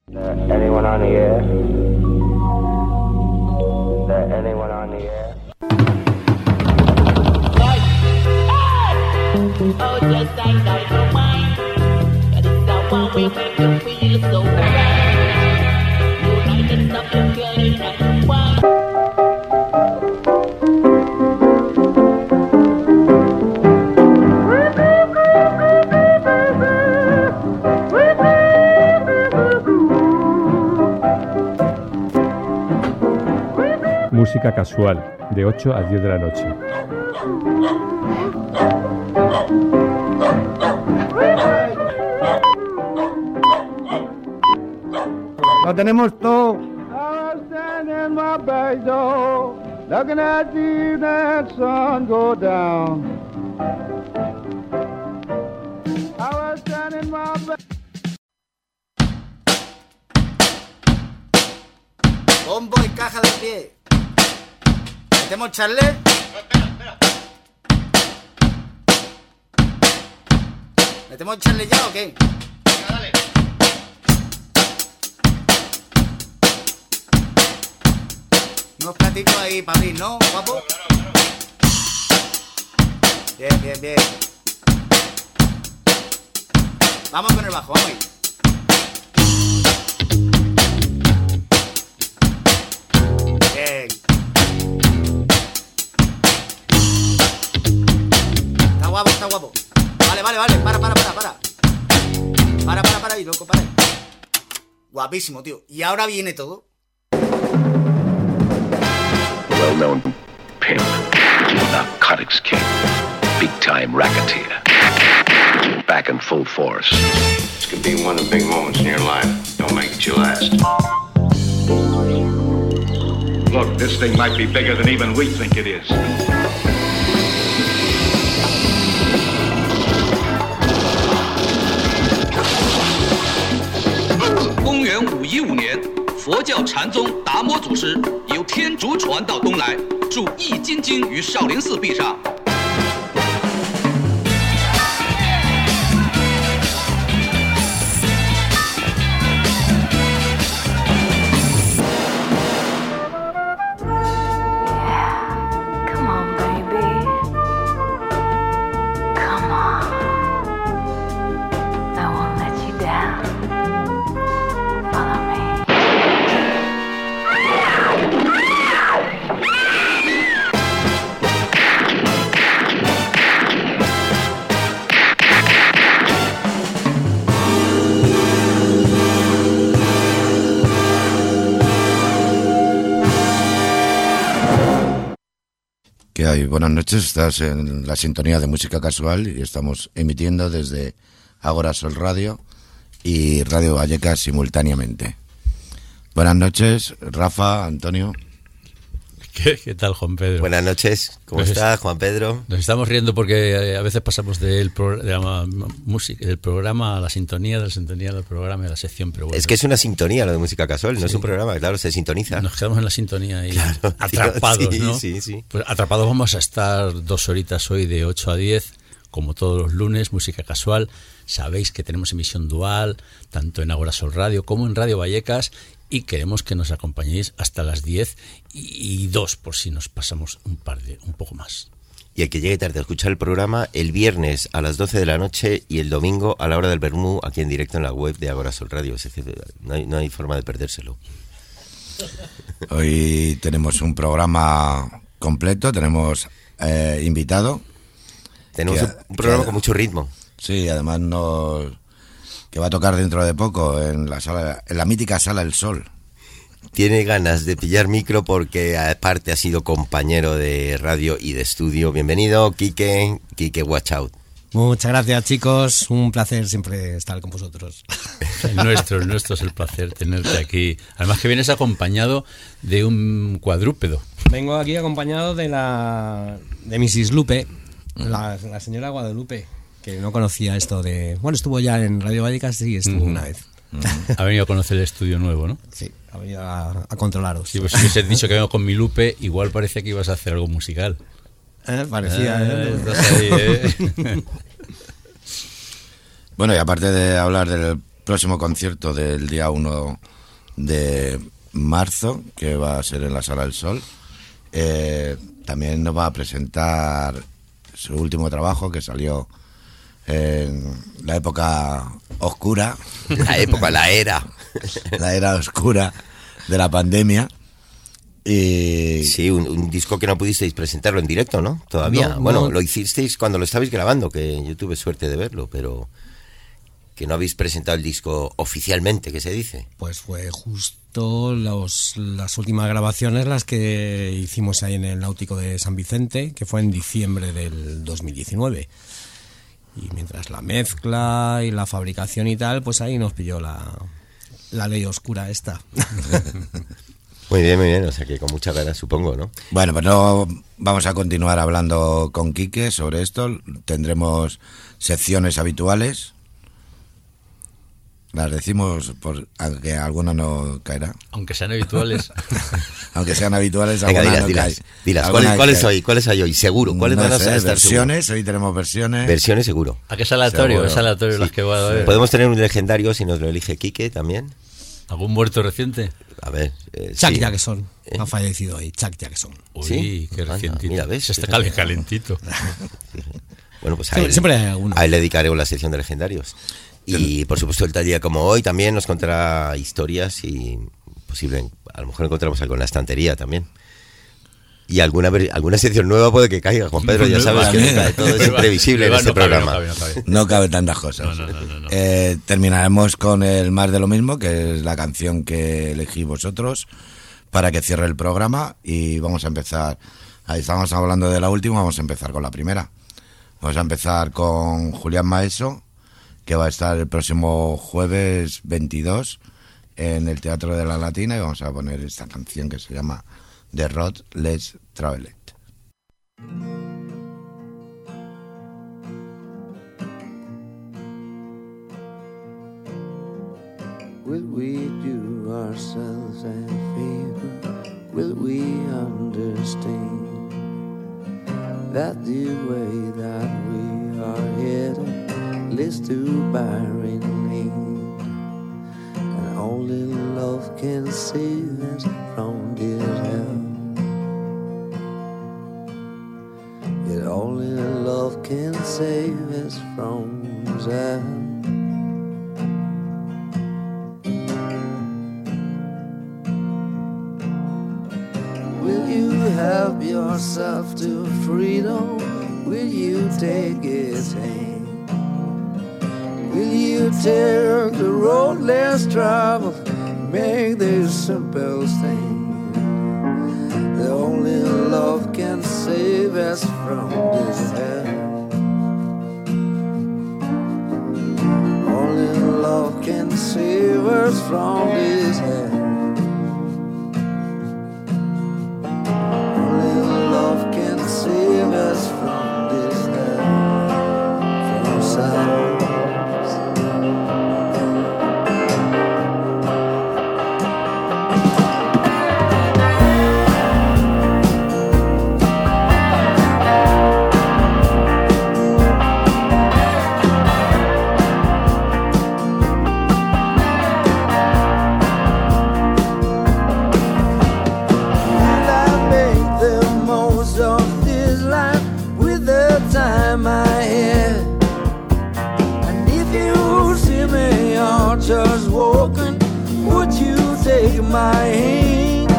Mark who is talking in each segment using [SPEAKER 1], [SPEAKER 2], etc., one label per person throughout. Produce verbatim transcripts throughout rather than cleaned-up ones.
[SPEAKER 1] Anyone on the air? Is there anyone on the air?
[SPEAKER 2] Oh, just like dynamite. That is the one we make you feel so right. You like the stuff you get it and you want.
[SPEAKER 3] Música casual, de ocho a diez de la noche.
[SPEAKER 4] Lo tenemos todo. I was standing in my back door, looking at the evening sun go down. I was standing in my back.
[SPEAKER 5] Bombo y caja de pie. ¿Metemos charle? ¿Metemos charle ya o qué?
[SPEAKER 6] Venga, dale.
[SPEAKER 5] Unos platitos ahí para abrir, ¿no, guapo?
[SPEAKER 6] Claro, claro, claro.
[SPEAKER 5] Bien, bien, bien. Vamos con el bajo, vamos ahí. Bien. Está guapo, está guapo. Vale, vale, vale. Para, para, para, para. Para, para, para ahí, loco, para ahí. Guapísimo, tío. Y ahora viene todo.
[SPEAKER 7] Well-known pimp, narcotics king, big-time racketeer, back in full force.
[SPEAKER 8] This could be one of the big moments in your life. Don't make it your last.
[SPEAKER 6] Look, this thing might be bigger than even we think it is.
[SPEAKER 9] 公元五一五年，佛教禅宗达摩祖师由天竺传到东来，著《易筋经》于少林寺壁上。
[SPEAKER 10] ¿Qué hay? Buenas noches, estás en la sintonía de Música Casual y estamos emitiendo desde Ágora Sol Radio y Radio Vallecas simultáneamente. Buenas noches, Rafa, Antonio.
[SPEAKER 11] ¿Qué, qué tal, Juan Pedro?
[SPEAKER 12] Buenas noches, ¿cómo
[SPEAKER 11] nos
[SPEAKER 12] estás, Juan Pedro?
[SPEAKER 11] Nos estamos riendo porque a veces pasamos del programa, música, del programa a la sintonía, de la sintonía del programa y a la sección, pero bueno.
[SPEAKER 12] Es que es una sintonía lo de Música Casual, no sí. es un programa, claro, se sintoniza.
[SPEAKER 11] Nos quedamos en la sintonía y
[SPEAKER 12] claro,
[SPEAKER 11] atrapados,
[SPEAKER 12] tío, sí,
[SPEAKER 11] ¿no?
[SPEAKER 12] Sí, sí.
[SPEAKER 11] Pues atrapados vamos a estar dos horitas hoy de ocho a diez, como todos los lunes, Música Casual. Sabéis que tenemos emisión dual, tanto en Ágora Sol Radio como en Radio Vallecas, y queremos que nos acompañéis hasta las diez y dos, por si nos pasamos un par de, un poco más.
[SPEAKER 12] Y el que llegue tarde a escuchar el programa, el viernes a las doce de la noche y el domingo a la hora del vermú, aquí en directo en la web de Ágora Sol Radio. Es decir, no hay, no hay forma de perdérselo.
[SPEAKER 10] Hoy tenemos un programa completo, tenemos eh, invitado.
[SPEAKER 12] Tenemos que, un programa que, con mucho ritmo.
[SPEAKER 10] Sí, además nos... que va a tocar dentro de poco en la sala, en la mítica Sala El Sol.
[SPEAKER 12] Tiene ganas de pillar micro porque aparte ha sido compañero de radio y de estudio. Bienvenido, Quique, Quique Watch Out.
[SPEAKER 13] Muchas gracias, chicos, un placer siempre estar con vosotros.
[SPEAKER 11] El nuestro, el nuestro es el placer tenerte aquí. Además que vienes acompañado de un cuadrúpedo.
[SPEAKER 13] Vengo aquí acompañado de la de missus Lupe, la, la señora Guadalupe, que no conocía esto de... Bueno, estuvo ya en Radio Vallecas, sí, estuvo uh-huh. una vez.
[SPEAKER 11] Uh-huh. Ha venido a conocer el estudio nuevo, ¿no?
[SPEAKER 13] Sí, ha venido a, a controlaros.
[SPEAKER 11] Sí, pues si hubiese dicho que vengo con mi Lupe, igual parece que ibas a hacer algo musical.
[SPEAKER 13] Eh, parecía,
[SPEAKER 11] eh, ¿eh? Ahí, ¿eh?
[SPEAKER 10] Bueno, y aparte de hablar del próximo concierto del día uno de marzo, que va a ser en la Sala del Sol. Eh, también nos va a presentar su último trabajo, que salió en la época oscura.
[SPEAKER 12] La época, la era.
[SPEAKER 10] La era oscura de la pandemia. Y...
[SPEAKER 12] Sí, un, un disco que no pudisteis presentarlo en directo, ¿no? Todavía.
[SPEAKER 13] No,
[SPEAKER 12] bueno,
[SPEAKER 13] no.
[SPEAKER 12] lo hicisteis cuando lo estabais grabando, que yo tuve suerte de verlo, pero que no habéis presentado el disco oficialmente, que se dice.
[SPEAKER 13] Pues fue justo los, las últimas grabaciones las que hicimos ahí en el Náutico de San Vicente, que fue en diciembre del dos mil diecinueve. Y mientras la mezcla y la fabricación y tal, pues ahí nos pilló la, la ley oscura esta.
[SPEAKER 12] Muy bien, muy bien, o sea que con muchas ganas, supongo, ¿no?
[SPEAKER 10] Bueno, pues no vamos a continuar hablando con Quique sobre esto. Tendremos secciones habituales. Las decimos por aunque alguna no caerá.
[SPEAKER 11] Aunque sean habituales.
[SPEAKER 10] Aunque sean habituales,
[SPEAKER 12] Venga,
[SPEAKER 10] alguna
[SPEAKER 12] dilas,
[SPEAKER 10] no
[SPEAKER 12] dilas,
[SPEAKER 10] cae.
[SPEAKER 12] dilas.
[SPEAKER 10] Alguna
[SPEAKER 12] ¿Cuáles, ¿cuáles
[SPEAKER 10] cae.
[SPEAKER 12] hoy? ¿Cuáles hay hoy? Seguro. ¿Cuáles
[SPEAKER 10] No
[SPEAKER 12] van a
[SPEAKER 10] sé,
[SPEAKER 12] estar
[SPEAKER 10] versiones,
[SPEAKER 12] seguro?
[SPEAKER 10] hoy tenemos versiones.
[SPEAKER 12] Versiones seguro.
[SPEAKER 11] ¿A qué es aleatorio?
[SPEAKER 10] Seguro.
[SPEAKER 11] Es aleatorio
[SPEAKER 12] Sí.
[SPEAKER 11] las que va a haber.
[SPEAKER 12] Podemos tener un legendario si nos lo elige Quique también.
[SPEAKER 11] ¿Algún muerto reciente?
[SPEAKER 12] A ver. Eh,
[SPEAKER 13] Chuck
[SPEAKER 12] sí.
[SPEAKER 13] Jackson.
[SPEAKER 12] ¿Eh?
[SPEAKER 13] Ha fallecido hoy, Chuck Jackson.
[SPEAKER 11] Uy,
[SPEAKER 12] ¿Sí?
[SPEAKER 11] qué
[SPEAKER 12] Anda,
[SPEAKER 11] recientito.
[SPEAKER 12] mira, ¿ves?
[SPEAKER 11] Está
[SPEAKER 12] Fíjate.
[SPEAKER 11] calentito.
[SPEAKER 12] Bueno, pues a
[SPEAKER 13] Siempre-
[SPEAKER 12] él,
[SPEAKER 13] siempre hay alguno.
[SPEAKER 12] a él le dedicaremos la sección de legendarios. Y por supuesto el tal día como hoy también nos contará historias y posible, a lo mejor encontramos algo en la estantería también. Y alguna ver- alguna sección nueva puede que caiga, Juan Pedro, ya sabes que nunca, todo es imprevisible en
[SPEAKER 11] Nueva
[SPEAKER 12] este
[SPEAKER 11] no cabe,
[SPEAKER 12] programa.
[SPEAKER 11] no cabe, no cabe.
[SPEAKER 10] No cabe tantas cosas.
[SPEAKER 11] No, no, no, no, no.
[SPEAKER 10] Eh, terminaremos con el Más de lo Mismo, que es la canción que elegí vosotros para que cierre el programa. Y vamos a empezar. Ahí estamos hablando de la última, vamos a empezar con la primera. Vamos a empezar con Julián Maeso, que va a estar el próximo jueves veintidós en el Teatro de la Latina, y vamos a poner esta canción que se llama The Road Less Traveled.
[SPEAKER 14] Will we do ourselves a favor? Will we understand that the way that we are headed leads to barren land, and only love can save us from this hell? Yet only love can save us from this hell. Will you help yourself to freedom? Will you take its hand? Will you take the road less traveled? Make this simple stand. The only love can save us from this hell. Only love can save us from this hell. Love can save us from this hell, from ourselves. Just walking, would you take my hand?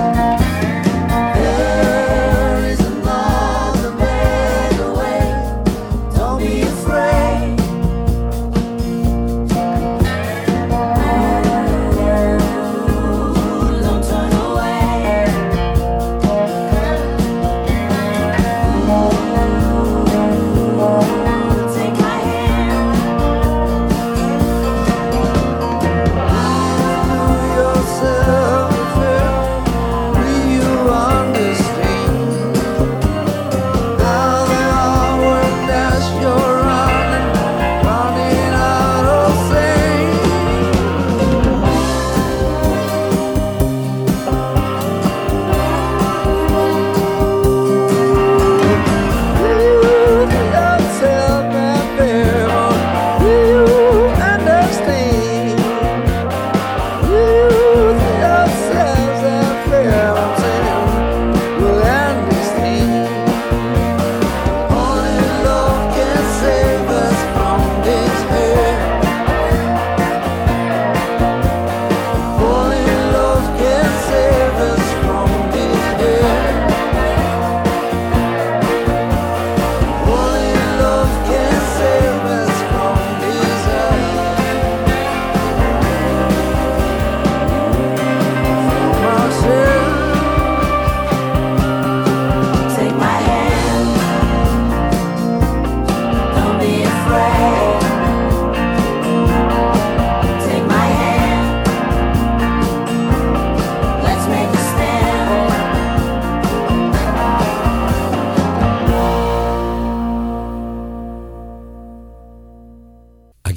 [SPEAKER 14] There is another better way. Don't be afraid. Ooh, don't turn away. Ooh, take my hand. Yourself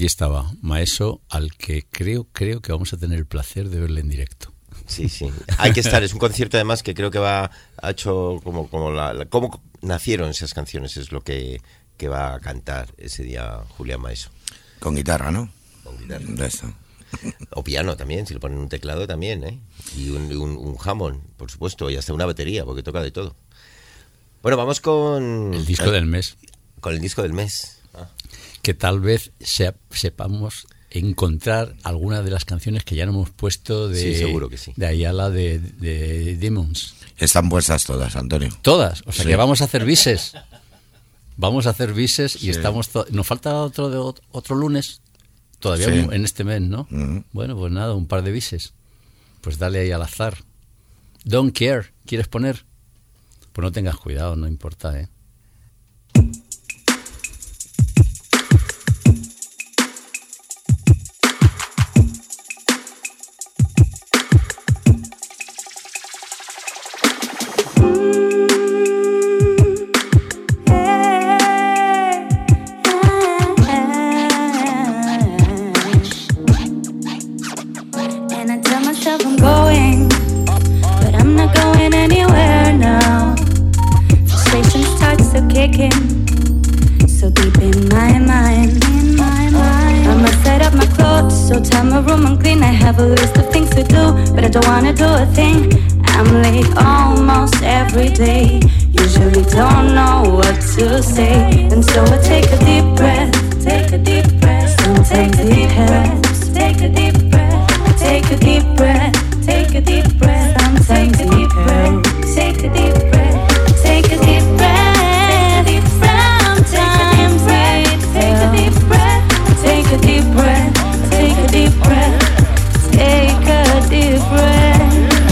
[SPEAKER 11] aquí estaba, Maeso, al que creo, creo que vamos a tener el placer de verle en directo.
[SPEAKER 12] Sí, sí. Hay que estar. Es un concierto además que creo que va ha hecho como como la, la cómo nacieron esas canciones es lo que, que va a cantar ese día Julián Maeso.
[SPEAKER 10] Con guitarra, ¿no?
[SPEAKER 12] Con guitarra.
[SPEAKER 10] De eso.
[SPEAKER 12] O piano también, si le ponen un teclado también, ¿eh? Y un, un, un Hammond, por supuesto, y hasta una batería, porque toca de todo. Bueno, vamos con
[SPEAKER 11] el disco del mes.
[SPEAKER 12] Con el disco del mes. Ah.
[SPEAKER 11] Que tal vez se, sepamos encontrar alguna de las canciones que ya no hemos puesto de,
[SPEAKER 12] sí, seguro que sí.
[SPEAKER 11] de Ayala de, de Demons.
[SPEAKER 10] Están puestas todas, Antonio.
[SPEAKER 11] Todas, o sea
[SPEAKER 10] sí.
[SPEAKER 11] que vamos a hacer bises. Vamos a hacer bises
[SPEAKER 10] sí.
[SPEAKER 11] y estamos... To- nos falta otro de otro lunes, todavía sí. en este mes, ¿no? Uh-huh. Bueno, pues nada, un par de bises. Pues dale ahí al azar. Don't Care, ¿quieres poner? Pues no tengas cuidado, no importa, ¿eh?
[SPEAKER 15] So deep in my mind, in my mind. I'ma set up my clothes, so time my room and clean. I have a list of things to do, but I don't wanna do a thing. I'm late almost every day. Usually don't know what to say, and so I take a deep breath, take a deep breath. Sometimes it helps. Take a deep breath, take a deep breath, take a deep breath. Sometimes it helps. Take a deep breath, take a deep breath. Take a deep breath, take a deep breath, take a deep breath.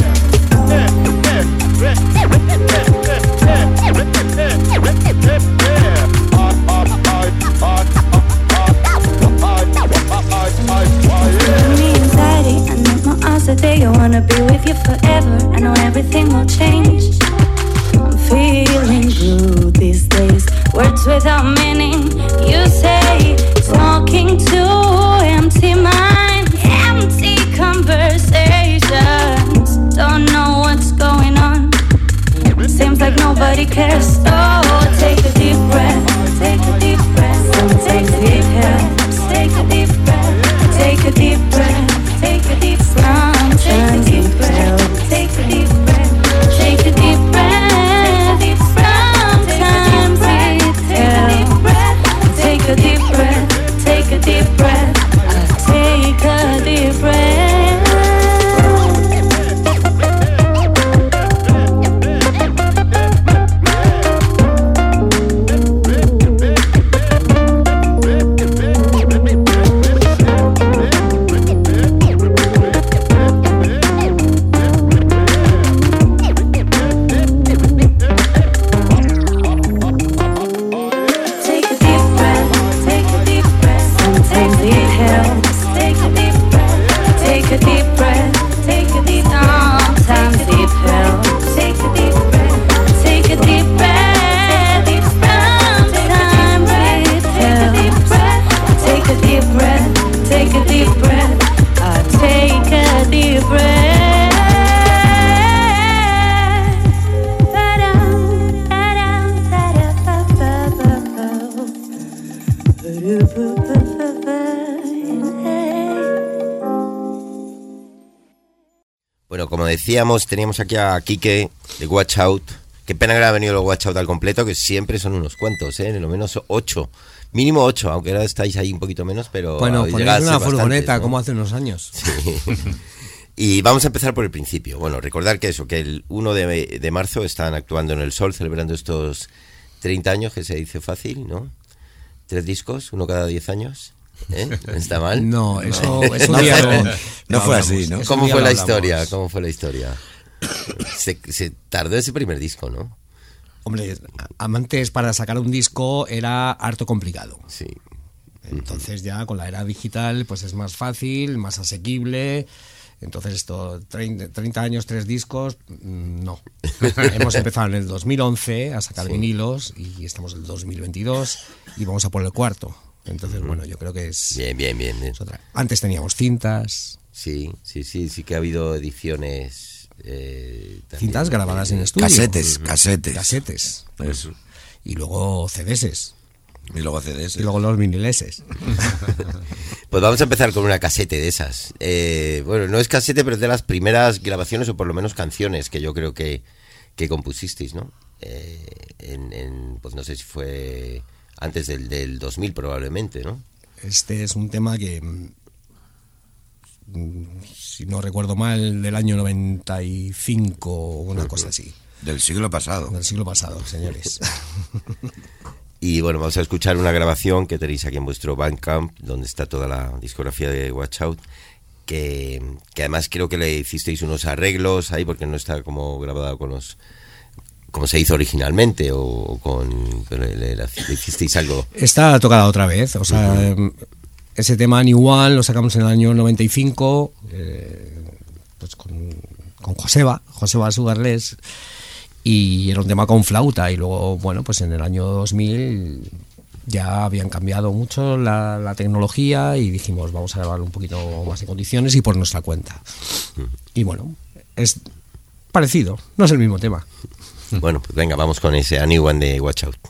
[SPEAKER 15] Give me anxiety, I need more hours a day. I wanna be with you forever, I know everything will change. I'm feeling blue these days, words without meaning. You say talking to empty minds, empty conversations. Don't know what's going on. Seems like nobody cares. Oh, take a deep breath, take a deep breath. Sometimes it helps. Take a deep breath, take a deep breath, take a deep breath. Sometimes it helps. Take a deep breath, take a deep breath. Sometimes it helps. Take a deep breath, take a deep breath, take a deep breath.
[SPEAKER 12] Bueno, como decíamos, teníamos aquí a Quique de Watch Out. Qué pena que no ha venido los Watch Out al completo, que siempre son unos cuantos, ¿eh? En lo menos ocho. Mínimo ocho, aunque ahora estáis ahí un poquito menos, pero...
[SPEAKER 13] Bueno, ponéis una furgoneta, ¿no? Como hace unos años.
[SPEAKER 12] Sí. Y vamos a empezar por el principio. Bueno, recordar que eso, que el uno de, de marzo están actuando en el Sol, celebrando estos treinta años, que se dice fácil, ¿no? Tres discos, uno cada diez años. ¿Eh? ¿No está mal?
[SPEAKER 13] No, eso,
[SPEAKER 12] no.
[SPEAKER 13] eso no, día
[SPEAKER 10] no,
[SPEAKER 13] no,
[SPEAKER 10] no fue así, ¿no?
[SPEAKER 12] ¿Cómo fue la historia? ¿Cómo fue la historia? Se, se tardó ese primer disco, ¿no?
[SPEAKER 13] Hombre, antes para sacar un disco era harto complicado.
[SPEAKER 12] Sí.
[SPEAKER 13] Entonces ya con la era digital pues es más fácil, más asequible. Entonces esto, treinta años, tres discos, no. Hemos empezado en el dos mil once a sacar sí. vinilos y estamos en el dos mil veintidós y vamos a por el cuarto. Entonces, bueno, yo creo que es...
[SPEAKER 12] Bien, bien, bien. bien.
[SPEAKER 13] Es otra. Antes teníamos cintas.
[SPEAKER 12] Sí, sí, sí, sí que ha habido ediciones... Eh,
[SPEAKER 13] cintas grabadas en estudio.
[SPEAKER 10] Casetes, casetes.
[SPEAKER 13] Casetes.
[SPEAKER 10] Eso.
[SPEAKER 13] Y luego C Ds.
[SPEAKER 10] Y luego C Ds.
[SPEAKER 13] Y luego los vinileses.
[SPEAKER 12] Pues vamos a empezar con una casete de esas. Eh, bueno, no es casete, pero es de las primeras grabaciones, o por lo menos canciones, que yo creo que, que compusisteis, ¿no? Eh, en, en, pues no sé si fue antes del, del dos mil probablemente, ¿no?
[SPEAKER 13] Este es un tema que, si no recuerdo mal, del año noventa y cinco o una cosa así.
[SPEAKER 10] Del siglo pasado.
[SPEAKER 13] Del siglo pasado, señores.
[SPEAKER 12] Y bueno, vamos a escuchar una grabación que tenéis aquí en vuestro Bandcamp, donde está toda la discografía de Watch Out, que, que además creo que le hicisteis unos arreglos ahí, porque no está como grabada con los... como se hizo originalmente, o con... Pero le, le, le hicisteis algo...
[SPEAKER 13] Está tocada otra vez, o sea... Uh-huh. Ese tema New One lo sacamos en el año noventa y cinco, eh, pues con, con Joseba, Joseba Sugarless, y era un tema con flauta. Y luego, bueno, pues en el año dos mil ya habían cambiado mucho la, la tecnología y dijimos, vamos a grabarlo un poquito más en condiciones y por nuestra cuenta. Y bueno, es parecido, no es el mismo tema.
[SPEAKER 12] Bueno, pues venga, vamos con ese A New One de Watch Out.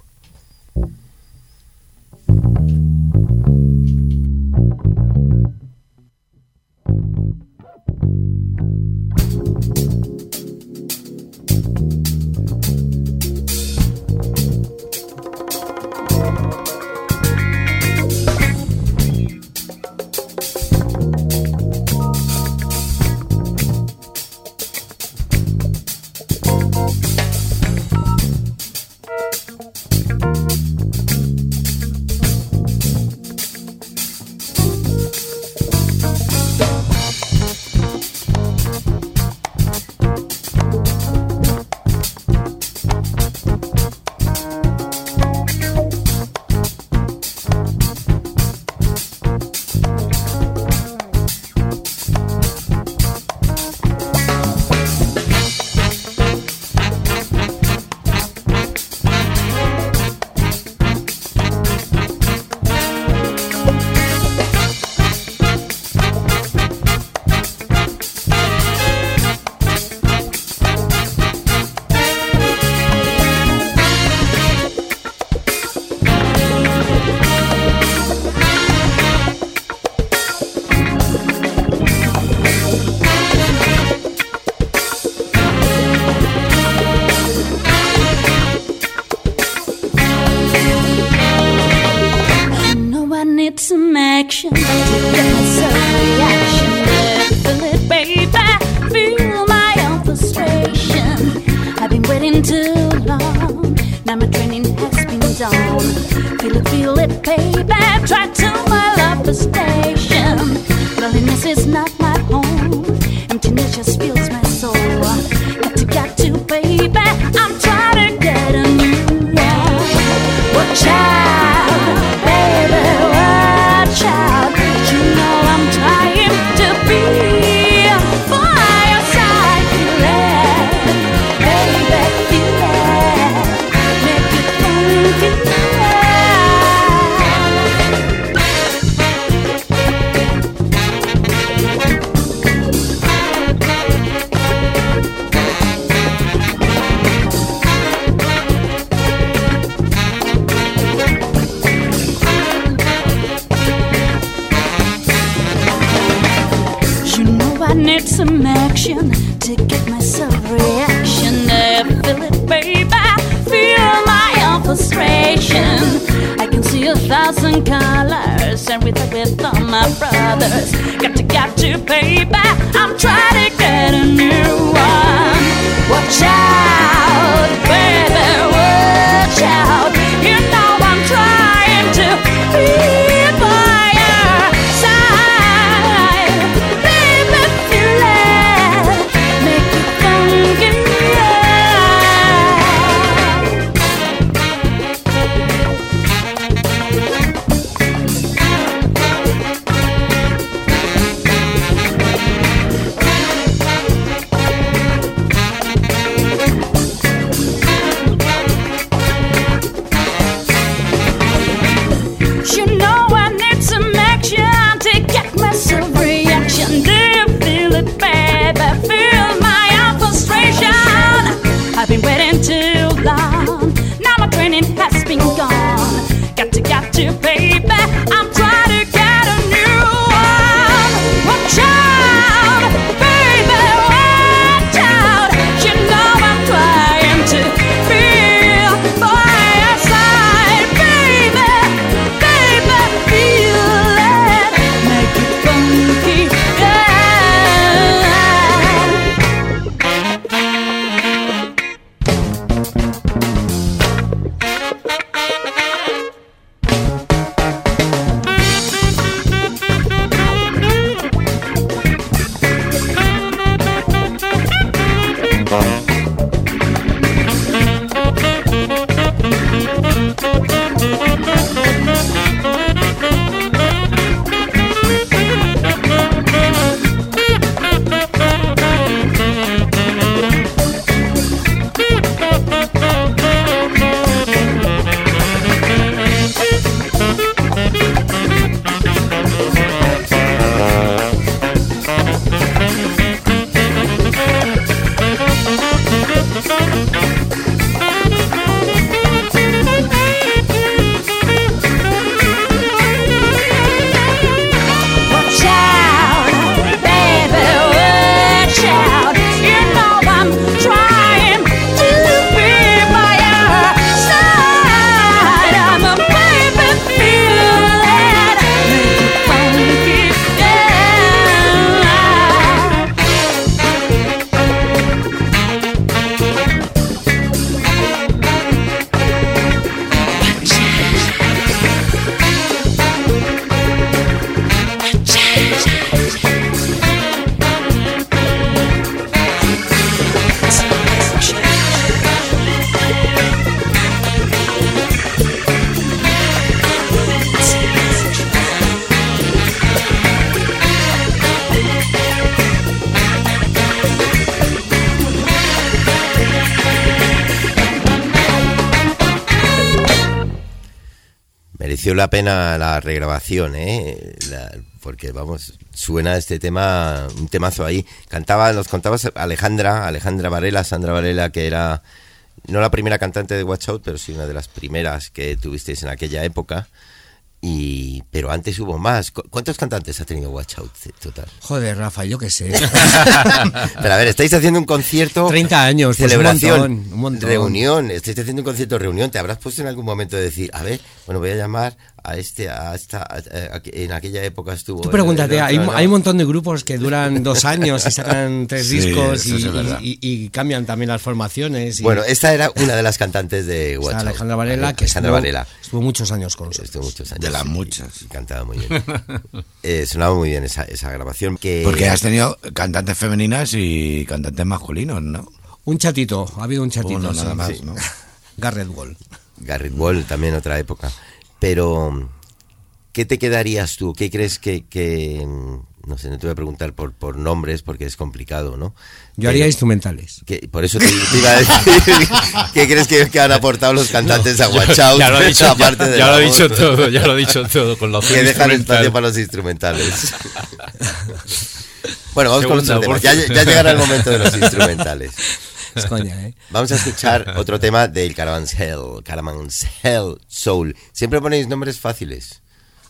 [SPEAKER 12] mereció la pena la regrabación, ¿eh? La, porque, vamos, suena este tema, un temazo ahí. Cantaba, nos contabas Alejandra, Alejandra Varela, Sandra Varela, que era no la primera cantante de Watch Out, pero sí una de las primeras que tuvisteis en aquella época. Y pero antes hubo más. ¿Cuántos cantantes ha tenido Watch Out total?
[SPEAKER 13] Joder, Rafa, yo qué sé.
[SPEAKER 12] Pero a ver, estáis haciendo un concierto,
[SPEAKER 13] treinta años,
[SPEAKER 12] celebración,
[SPEAKER 13] pues un montón, un montón.
[SPEAKER 12] Reunión, estáis haciendo un concierto reunión. Te habrás puesto en algún momento de decir, a ver, bueno, voy a llamar a este, a esta, a, a, a, en aquella época estuvo.
[SPEAKER 13] Tú pregúntate,
[SPEAKER 12] el, el,
[SPEAKER 13] hay,
[SPEAKER 12] ¿no?
[SPEAKER 13] hay un montón de grupos que duran dos años y sacan tres
[SPEAKER 10] sí,
[SPEAKER 13] discos y,
[SPEAKER 10] es
[SPEAKER 13] y, y, y cambian también las formaciones. Y...
[SPEAKER 12] Bueno, esta era una de las cantantes de Watch Out.
[SPEAKER 13] Alejandra Varela, que
[SPEAKER 12] Alejandra
[SPEAKER 13] estuvo,
[SPEAKER 12] Varela.
[SPEAKER 13] estuvo muchos años con nosotros.
[SPEAKER 12] Estuvo muchos años.
[SPEAKER 10] De las muchas.
[SPEAKER 12] Cantaba muy bien. eh, sonaba muy bien esa, esa grabación. Que...
[SPEAKER 10] Porque has tenido cantantes femeninas y cantantes masculinos, ¿no?
[SPEAKER 13] Un chatito, ha habido un chatito.
[SPEAKER 10] Uno, nada
[SPEAKER 13] sí.
[SPEAKER 10] más,
[SPEAKER 12] sí.
[SPEAKER 10] ¿no?
[SPEAKER 13] Garrett Wall.
[SPEAKER 12] Garrett Wall, también otra época. Pero, ¿qué te quedarías tú? ¿Qué crees que...? que no sé, no te voy a preguntar por, por nombres porque es complicado, ¿no?
[SPEAKER 13] Yo haría Pero, instrumentales.
[SPEAKER 12] Que, por eso te, te iba a decir, ¿qué crees que, que han aportado los cantantes no, a Watch Out?
[SPEAKER 11] Ya lo he dicho,
[SPEAKER 12] aparte
[SPEAKER 11] ya,
[SPEAKER 12] de
[SPEAKER 11] ya lo he dicho todo, ya lo he dicho todo. Con los
[SPEAKER 12] que dejan espacio para los instrumentales. Bueno, vamos
[SPEAKER 11] Segunda,
[SPEAKER 12] con los temas. Ya, ya llegará el momento de los instrumentales.
[SPEAKER 13] Es coña, ¿eh?
[SPEAKER 12] Vamos a escuchar otro tema del Caravanserai, Caravanserai Soul. Siempre ponéis nombres fáciles.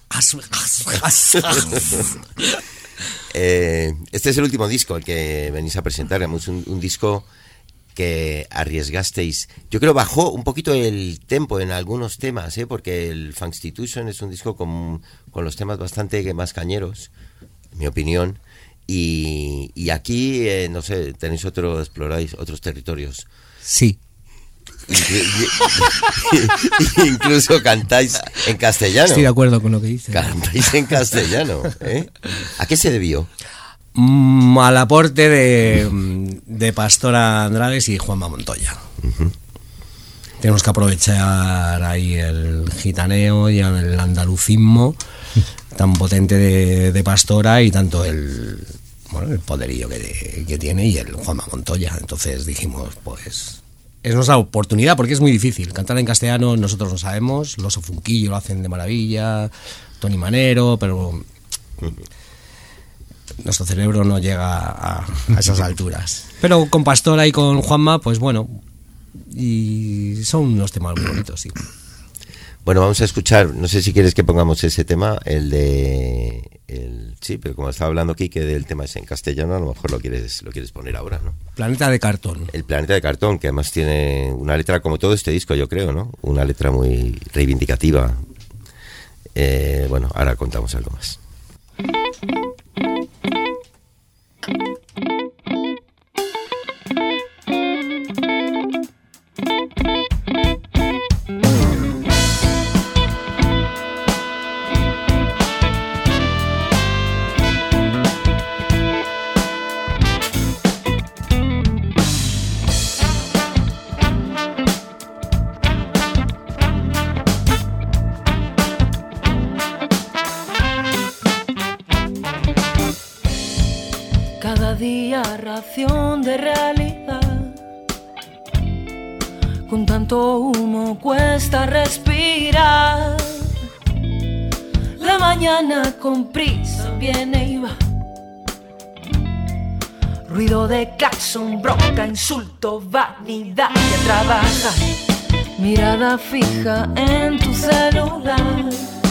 [SPEAKER 12] eh, este es el último disco el que venís a presentar. Es un, un disco que arriesgasteis. Yo creo bajó un poquito el tempo en algunos temas, ¿eh? Porque el Funkstitution es un disco con, con los temas bastante más cañeros, en mi opinión. Y, y aquí, eh, no sé, tenéis otro, exploráis otros territorios.
[SPEAKER 13] Sí.
[SPEAKER 12] Incluso cantáis en castellano.
[SPEAKER 13] Estoy de acuerdo con lo que dices.
[SPEAKER 12] Cantáis en castellano, ¿eh? ¿A qué se debió?
[SPEAKER 13] Mm, al aporte de, de Pastora Andrades y Juanma Montoya. Uh-huh. Tenemos que aprovechar ahí el gitaneo y el andalucismo tan potente de, de Pastora y tanto el, bueno, el poderío que, que tiene y el Juanma Montoya. Entonces dijimos, pues es nuestra oportunidad porque es muy difícil cantar en castellano. Nosotros lo sabemos, los Ofunquillo lo hacen de maravilla, Tony Manero, pero nuestro cerebro no llega a, a esas alturas. Pero con Pastora y con Juanma, pues bueno, y son unos temas muy bonitos, sí.
[SPEAKER 12] Bueno, vamos a escuchar, no sé si quieres que pongamos ese tema, el de... El, sí, pero como estaba hablando aquí, que del tema es en castellano, a lo mejor lo quieres lo quieres poner ahora, ¿no?
[SPEAKER 13] Planeta de Cartón.
[SPEAKER 12] El Planeta de Cartón, que además tiene una letra, como todo este disco, yo creo, ¿no? Una letra muy reivindicativa. Eh, bueno, ahora contamos algo más.
[SPEAKER 16] Ración de realidad, con tanto humo cuesta respirar. La mañana con prisa viene y va, ruido de claxon, bronca, insulto, vanidad y a trabajar. Mirada fija en tu celular,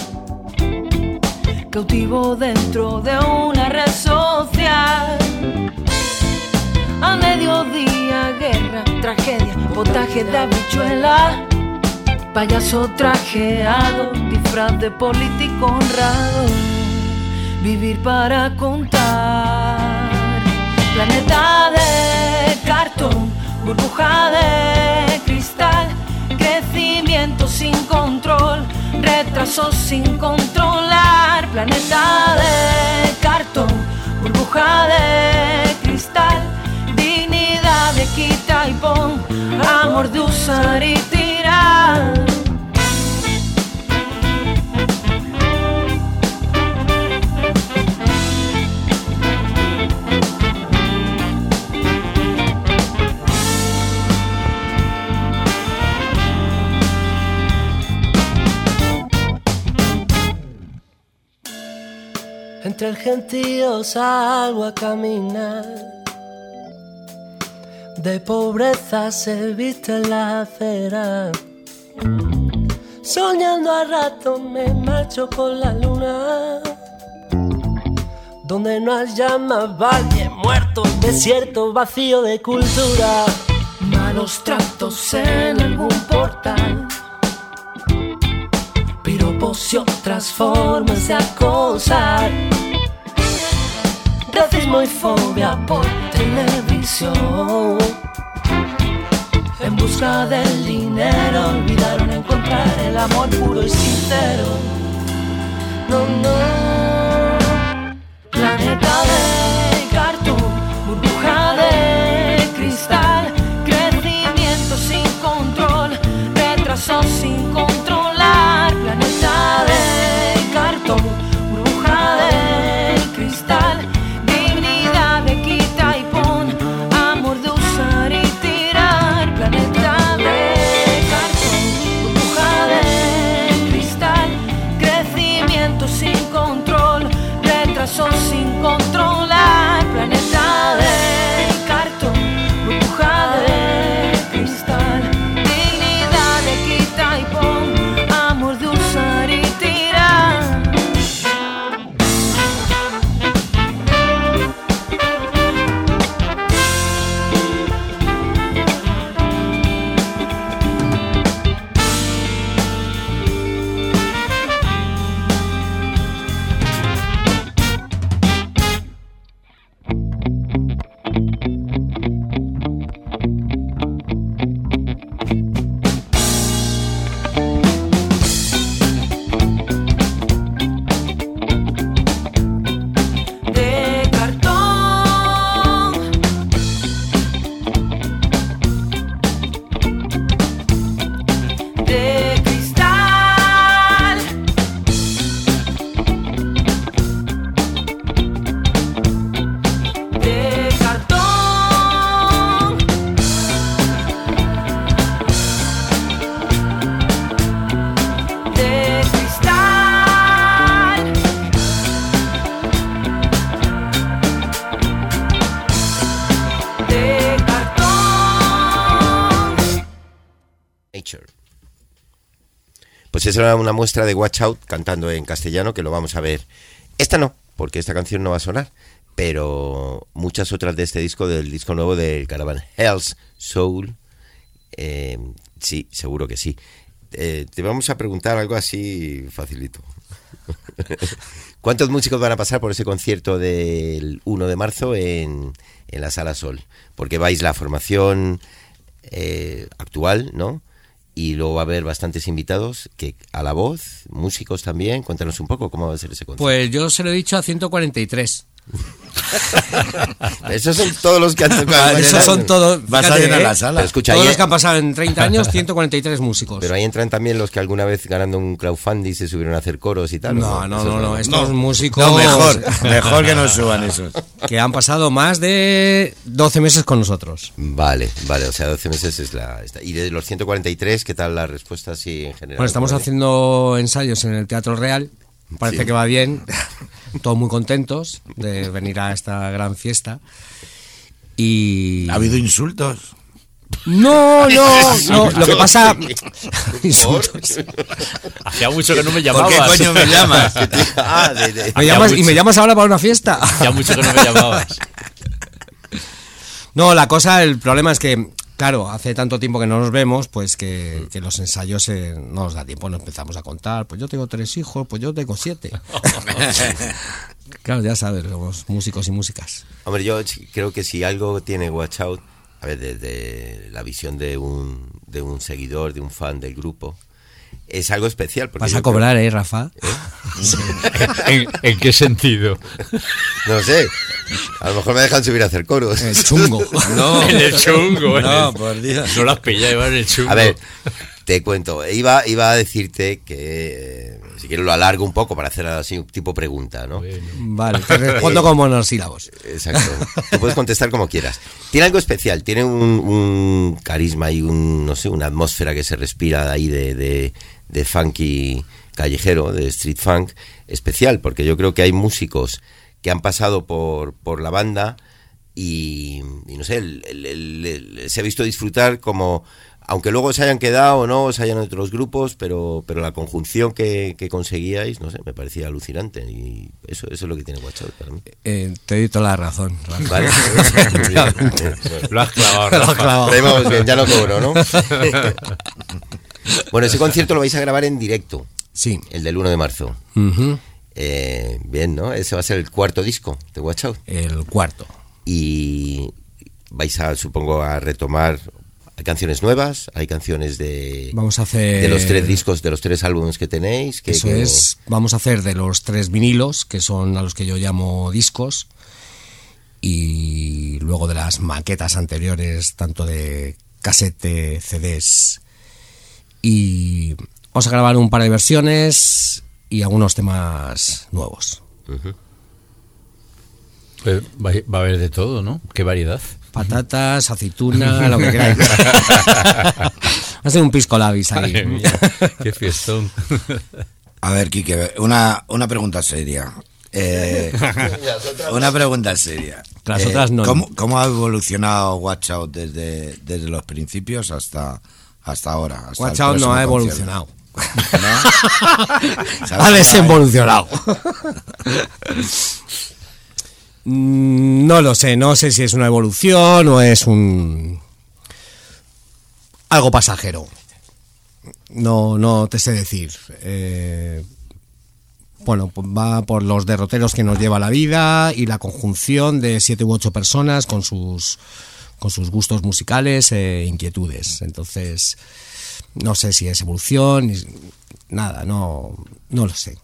[SPEAKER 16] cautivo dentro de una red social. A mediodía, guerra, tragedia, potaje de habichuela, payaso trajeado, disfraz de político honrado, vivir para contar. Planeta de cartón, burbuja de cristal, crecimiento sin control, retraso sin controlar. Planeta de cartón, burbuja de cristal, dignidad de quita y pon, amor de usar y tirar.
[SPEAKER 17] el gentío salgo a caminar. De pobreza se viste la acera. Soñando a rato me marcho por la luna. Donde no hay llamas, valle muerto, desierto vacío de cultura. Malos tratos en algún portal. Piropos y otras formas de acosar. Racismo y fobia por televisión. En busca del dinero olvidaron encontrar el amor puro y sincero. No, no. Planeta de cartón, burbuja de cristal. Crecimiento sin control, retraso sin controlar. Planeta de cartón, burbuja de cristal. Dignidad de quita y pon, amor de usar y tirar. Planeta de cartón, burbuja de cristal. Crecimiento sin control, retraso sin controlar. Planeta de cartón, burbuja de cristal. Dignidad de quita y pon, amor de usar y tirar. De cartón, de cristal, de cartón, de cristal. De cartón.
[SPEAKER 12] Nature. Pues esa era una muestra de Watch Out cantando en castellano, que lo vamos a ver. Esta no, porque esta canción no va a sonar, pero muchas otras de este disco, del disco nuevo del Caravan Hells Soul, eh, sí, seguro que sí. Eh, te vamos a preguntar algo así facilito. ¿Cuántos músicos van a pasar por ese concierto del uno de marzo en, en la Sala Sol? Porque vais la formación eh, actual, ¿no? Y luego va a haber bastantes invitados que a la voz, músicos también. Cuéntanos un poco cómo va a ser ese concierto.
[SPEAKER 13] Pues yo se lo he dicho a ciento cuarenta y tres.
[SPEAKER 12] Esos son todos los que han tocado.
[SPEAKER 13] Esos son todos.
[SPEAKER 12] Vas
[SPEAKER 13] fíjate,
[SPEAKER 12] a llenar
[SPEAKER 13] ¿eh?
[SPEAKER 12] la sala. Pero escucha,
[SPEAKER 13] todos
[SPEAKER 12] ahí-
[SPEAKER 13] los que han pasado en treinta años, ciento cuarenta y tres músicos.
[SPEAKER 12] Pero ahí entran también los que alguna vez ganando un crowdfunding se subieron a hacer coros y tal.
[SPEAKER 13] No,
[SPEAKER 12] ¿o
[SPEAKER 13] no,
[SPEAKER 12] Esos
[SPEAKER 13] no, no, estos
[SPEAKER 12] No.
[SPEAKER 13] músicos...
[SPEAKER 12] No, mejor, mejor que no suban esos.
[SPEAKER 13] Que han pasado más de doce meses con nosotros.
[SPEAKER 12] Vale, vale, o sea, doce meses es la... Esta. Y de los ciento cuarenta y tres, ¿qué tal la respuesta así en general?
[SPEAKER 13] Bueno, estamos
[SPEAKER 12] ¿Vale?
[SPEAKER 13] haciendo ensayos en el Teatro Real. Parece
[SPEAKER 12] Sí.
[SPEAKER 13] que va bien. Todos muy contentos de venir a esta gran fiesta. Y...
[SPEAKER 10] ¿Ha habido insultos?
[SPEAKER 13] No, no, no. Lo que pasa... Insultos.
[SPEAKER 11] Hacía mucho que no me
[SPEAKER 10] ¿Por
[SPEAKER 11] llamabas.
[SPEAKER 10] qué coño me llamas?
[SPEAKER 12] Ah, de, de-
[SPEAKER 13] ¿Me llamas, ¿Y me llamas ahora para una fiesta?
[SPEAKER 11] Hacía mucho que no me llamabas.
[SPEAKER 13] No, la cosa, el problema es que, claro, hace tanto tiempo que no nos vemos, pues que, que los ensayos eh, no nos da tiempo, nos empezamos a contar, pues yo tengo tres hijos, pues yo tengo siete. Claro, ya sabes, los músicos y músicas.
[SPEAKER 12] Hombre, yo sí creo que si algo tiene Watch Out, a ver, desde la visión de un, de un seguidor, de un fan del grupo, es algo especial. porque
[SPEAKER 13] Vas
[SPEAKER 12] yo
[SPEAKER 13] a cobrar,
[SPEAKER 12] creo-
[SPEAKER 13] ¿eh, Rafa?
[SPEAKER 11] ¿En, en qué sentido?
[SPEAKER 12] No sé. A lo mejor me dejan subir a hacer coros.
[SPEAKER 13] El chungo.
[SPEAKER 12] No.
[SPEAKER 11] En el chungo. en
[SPEAKER 12] No,
[SPEAKER 11] el-
[SPEAKER 12] por Dios.
[SPEAKER 11] No las pillé, iba en el chungo.
[SPEAKER 12] A ver, te cuento. Iba, iba a decirte que, eh, si quieres lo alargo un poco para hacer así un tipo pregunta, ¿no?
[SPEAKER 13] Vale, te respondo con monosílabos.
[SPEAKER 12] Exacto. Tú puedes contestar como quieras. Tiene algo especial, tiene un, un carisma y un, no sé, una atmósfera que se respira ahí de, de, de funky callejero, de street funk, especial, porque yo creo que hay músicos que han pasado por, por la banda y, y no sé, el, el, el, el, se ha visto disfrutar como, aunque luego se hayan quedado o no, se hayan en otros grupos, pero, pero la conjunción que, que conseguíais, no sé, me parecía alucinante y eso, eso es lo que tiene Watch Out para mí.
[SPEAKER 13] Eh, te doy toda la razón.
[SPEAKER 12] Vale.
[SPEAKER 11] Lo has clavado,
[SPEAKER 12] Lo has clavado. Pero vamos bien, ya lo cobro, ¿no? Bueno, ese concierto lo vais a grabar en directo.
[SPEAKER 13] Sí.
[SPEAKER 12] El del uno de marzo.
[SPEAKER 13] Uh-huh.
[SPEAKER 12] Eh, bien, ¿no? Ese va a ser el cuarto disco de Watch Out.
[SPEAKER 13] El cuarto.
[SPEAKER 12] Y vais a, supongo, a retomar. ¿Hay canciones nuevas? ¿Hay canciones de
[SPEAKER 13] vamos a hacer
[SPEAKER 12] de los tres discos, de los tres álbumes que tenéis? Que,
[SPEAKER 13] eso
[SPEAKER 12] que...
[SPEAKER 13] es, vamos a hacer de los tres vinilos, que son a los que yo llamo discos, y luego de las maquetas anteriores, tanto de casete, C Ds, y vamos a grabar un par de versiones y algunos temas nuevos.
[SPEAKER 12] Uh-huh.
[SPEAKER 11] Pues va, va a haber de todo, ¿no? Qué variedad.
[SPEAKER 13] Patatas, aceituna, lo que queráis. Va a ser un pisco labis ahí.
[SPEAKER 11] Madre mía, qué fiestón.
[SPEAKER 10] A ver, Quique, una, una pregunta seria. Eh, una pregunta seria.
[SPEAKER 13] Las
[SPEAKER 10] eh,
[SPEAKER 13] otras no.
[SPEAKER 10] ¿cómo, ¿Cómo ha evolucionado Watch Out desde, desde los principios hasta, hasta ahora? Hasta
[SPEAKER 13] Watch Out no ha evolucionado.
[SPEAKER 10] ¿No?
[SPEAKER 13] Ha desinvolucionado. No lo sé, no sé si es una evolución o es un algo pasajero. No, no te sé decir. Eh, bueno, pues va por los derroteros que nos lleva la vida y la conjunción de siete u ocho personas con sus con sus gustos musicales e inquietudes. Entonces, no sé si es evolución, nada, no, no lo sé.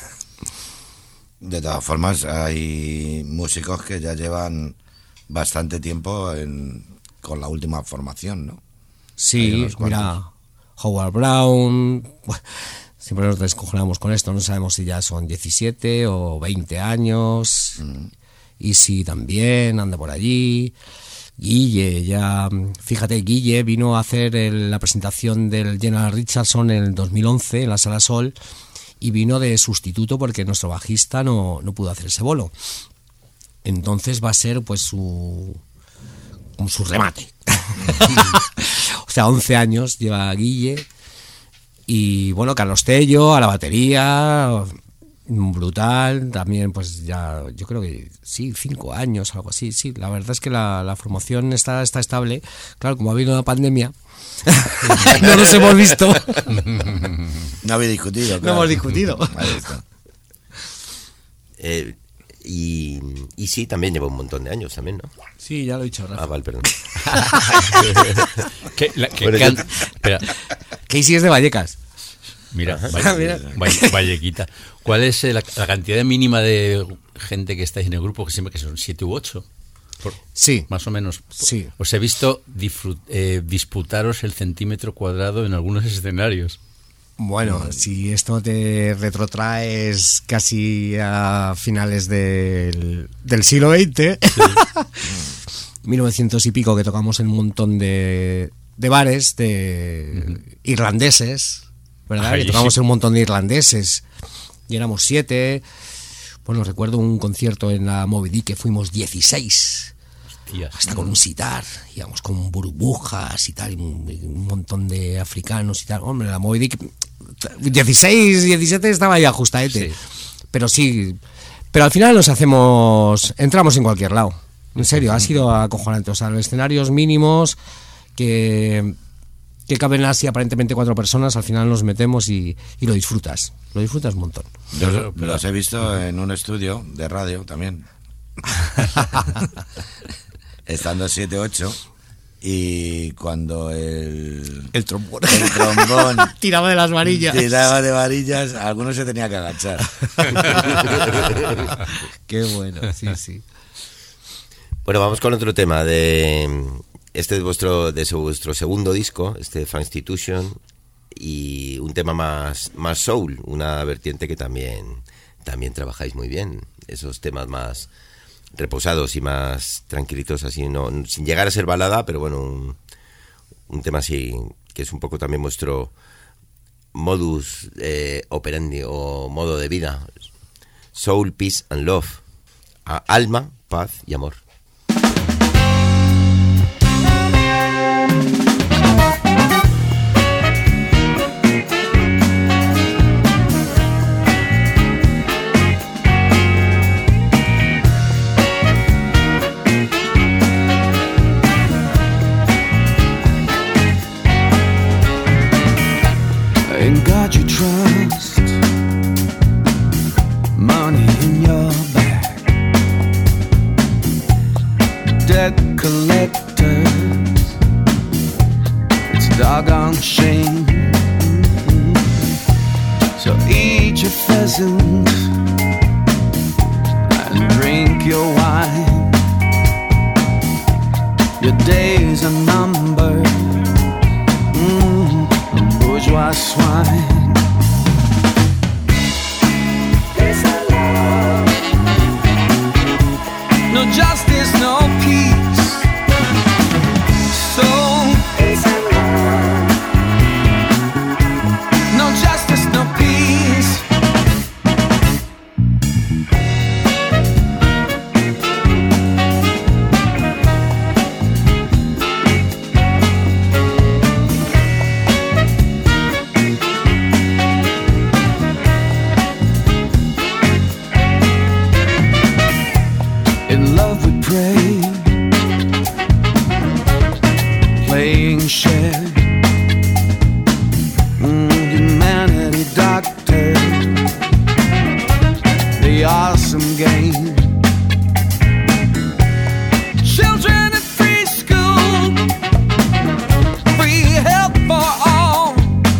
[SPEAKER 10] De todas formas, hay músicos que ya llevan bastante tiempo en, con la última formación, ¿no?
[SPEAKER 13] Sí, mira, Howard Brown, bueno, siempre nos descojonamos con esto, no sabemos si ya son diecisiete o veinte años, mm. y sí, también anda por allí. Guille, ya, fíjate, Guille vino a hacer el, la presentación del General Richardson en el dos mil once en la Sala Sol, y vino de sustituto porque nuestro bajista no, no pudo hacer ese bolo. Entonces va a ser pues su su remate. O sea, once años lleva Guille. Y bueno, Carlos Tello a la batería, brutal. También pues ya, yo creo que sí, cinco años, algo así. Sí, la verdad es que la, la formación está, está estable. Claro, como ha habido una pandemia, no nos hemos visto.
[SPEAKER 10] No habéis discutido, claro.
[SPEAKER 13] No hemos discutido.
[SPEAKER 10] Ahí está.
[SPEAKER 12] Eh, y, y sí, también lleva un montón de años también, ¿no?
[SPEAKER 13] Sí, ya lo he dicho, Rafa.
[SPEAKER 12] Ah, vale, perdón.
[SPEAKER 11] ¿Qué, la, qué,
[SPEAKER 12] bueno,
[SPEAKER 11] can...
[SPEAKER 12] yo...
[SPEAKER 11] Espera.
[SPEAKER 13] Casey es de Vallecas.
[SPEAKER 11] Mira, Valle,
[SPEAKER 13] Mira.
[SPEAKER 11] Valle, Vallequita. ¿Cuál es la, la cantidad mínima de gente que estáis en el grupo? Que siempre que son siete u ocho. Por,
[SPEAKER 13] sí.
[SPEAKER 11] Más o menos.
[SPEAKER 13] Sí.
[SPEAKER 11] Os he visto disfrut, eh, disputaros el centímetro cuadrado en algunos escenarios.
[SPEAKER 13] Bueno, si esto te retrotraes casi a finales del, del siglo veinte, sí. mil novecientos y pico, que tocamos en un montón de, de bares de uh-huh. irlandeses, ¿verdad? Ay, que tocamos sí. en un montón de irlandeses y éramos siete. Bueno, recuerdo un concierto en la Moby Dick que fuimos dieciséis.
[SPEAKER 11] Hostias.
[SPEAKER 13] Hasta con un sitar, íbamos con burbujas y tal, y un, y un montón de africanos y tal. Hombre, la Moby Dick, dieciséis, diecisiete estaba ya ajustadete. Sí. Pero sí, pero al final nos hacemos, entramos en cualquier lado. En serio, ha sido acojonante. O sea, los escenarios mínimos que, que caben así aparentemente cuatro personas, al final nos metemos y, y lo disfrutas. Lo disfrutas un montón.
[SPEAKER 10] Yo los he visto en un estudio de radio también. Estando siete ocho y cuando el
[SPEAKER 13] el trombón,
[SPEAKER 10] el trombón
[SPEAKER 13] tiraba de las varillas
[SPEAKER 10] tiraba de varillas, algunos se tenía que agachar.
[SPEAKER 13] Qué bueno, sí, sí.
[SPEAKER 12] Bueno, vamos con otro tema de este es vuestro de vuestro segundo disco, este Funstitution, y un tema más más soul, una vertiente que también también trabajáis muy bien, esos temas más reposados y más tranquilitos, así, no sin llegar a ser balada, pero bueno, un, un tema así que es un poco también vuestro modus eh, operandi o modo de vida. Soul, Peace and Love. a alma, paz y amor.
[SPEAKER 18] In God you trust, money in your bag, debt collectors, it's a doggone shame. So eat your pheasant and drink your wine. Your days are numbered, mm, bourgeois swine. No justice, no peace. So peace and love. No justice, no peace. In love we pray, playing share, mm, humanity doctor, the awesome game. Children at free school, free help for all.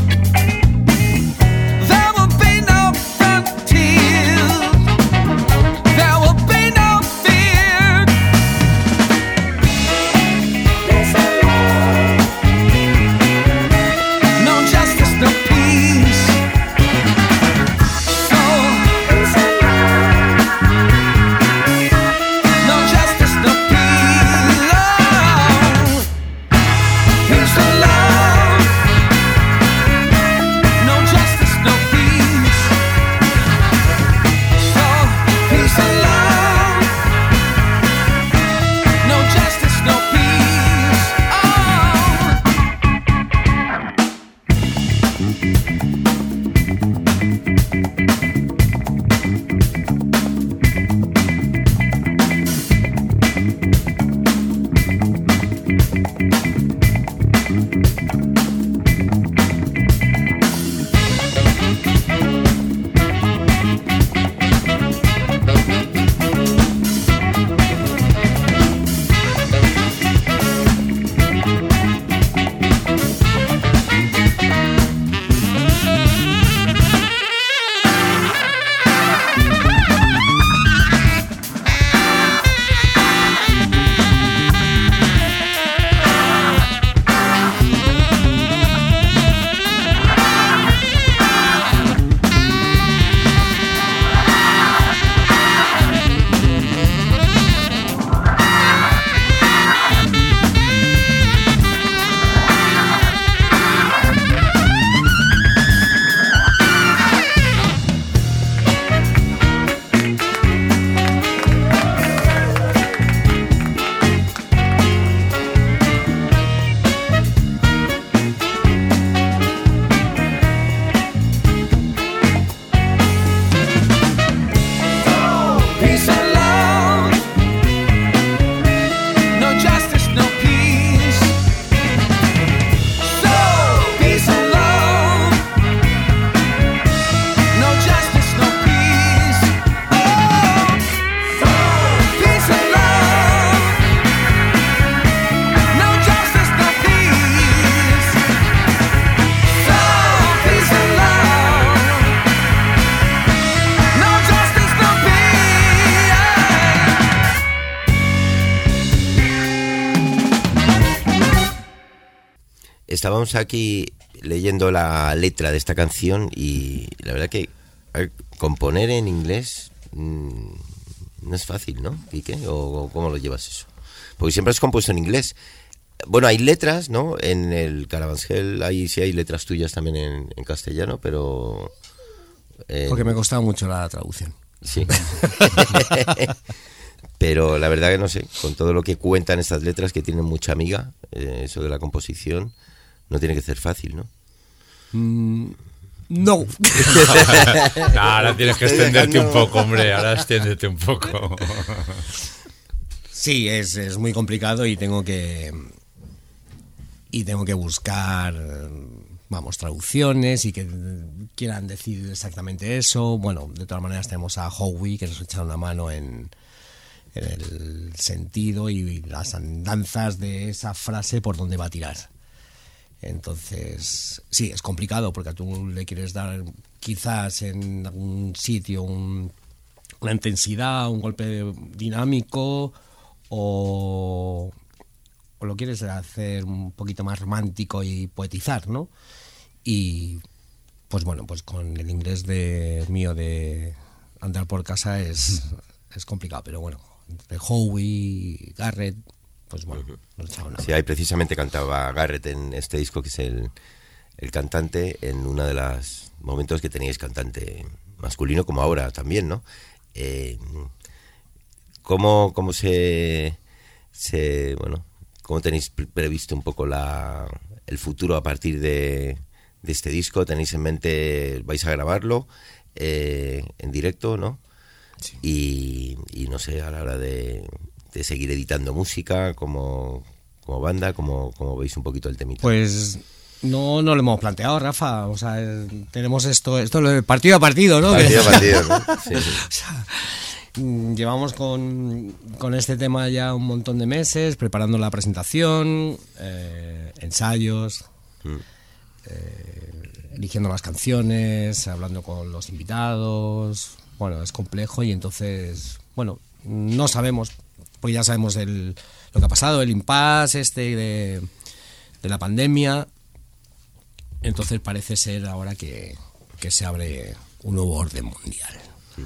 [SPEAKER 18] There will be no frontiers, there will be no fear. No justice, no peace. So peace and love. No justice, no peace. Oh. Peace and love. No justice, no peace. So peace and love. No justice, no peace. Oh. Peace and love. No justice, no peace. So peace and love. No justice, no peace. Oh, so peace and love. No justice, no peace. So peace and love. No justice, no peace.
[SPEAKER 12] Estábamos aquí leyendo la letra de esta canción y la verdad que a ver, componer en inglés mmm, no es fácil, ¿no, Quique? ¿O, o cómo lo llevas eso? Porque siempre has compuesto en inglés. Bueno, hay letras, ¿no? En el Caravanserai hay, sí hay letras tuyas también en, en castellano, pero... en-
[SPEAKER 13] Porque me costaba mucho la traducción.
[SPEAKER 12] Sí. Pero la verdad que no sé, con todo lo que cuentan estas letras que tienen mucha amiga, eh, eso de la composición, no tiene que ser fácil, ¿no?
[SPEAKER 13] Mm, no.
[SPEAKER 11] No, ahora tienes que extenderte un poco, hombre, ahora extiéndete un poco.
[SPEAKER 13] Sí, es, es muy complicado y tengo que y tengo que buscar, vamos, traducciones y que quieran decir exactamente eso. Bueno, de todas maneras tenemos a Howie que nos echa una mano en, en el sentido y las andanzas de esa frase por dónde va a tirar. Entonces, sí, es complicado porque tú le quieres dar quizás en algún sitio un, una intensidad, un golpe dinámico, o, o lo quieres hacer un poquito más romántico y poetizar, ¿no? Y pues bueno, pues con el inglés de mío de andar por casa es, es complicado, pero bueno, entre Howie, Garrett, pues bueno, nos echaba una
[SPEAKER 12] Sí, ahí precisamente cantaba Garrett en este disco, que es el, el cantante, en uno de los momentos que teníais cantante masculino, como ahora también, ¿no? Eh, ¿Cómo, cómo se, se, bueno, cómo tenéis previsto un poco la, el futuro a partir de, de este disco? ¿Tenéis en mente, vais a grabarlo eh, en directo, no? Sí. Y, y no sé, a la hora de, de seguir editando música, como, como banda, ¿cómo, cómo veis un poquito el temita?
[SPEAKER 13] Pues no, no lo hemos planteado, Rafa. O sea, eh, tenemos esto, esto lo de partido a partido, ¿no?
[SPEAKER 12] Partido a partido, ¿no? Sí, sí.
[SPEAKER 13] O sea, llevamos con, con este tema ya un montón de meses, preparando la presentación, eh, ensayos, mm. eh, eligiendo las canciones, hablando con los invitados. Bueno, es complejo y entonces, bueno, no sabemos, porque ya sabemos el, lo que ha pasado, el impasse este de, de la pandemia. Entonces parece ser ahora que, que se abre un nuevo orden mundial.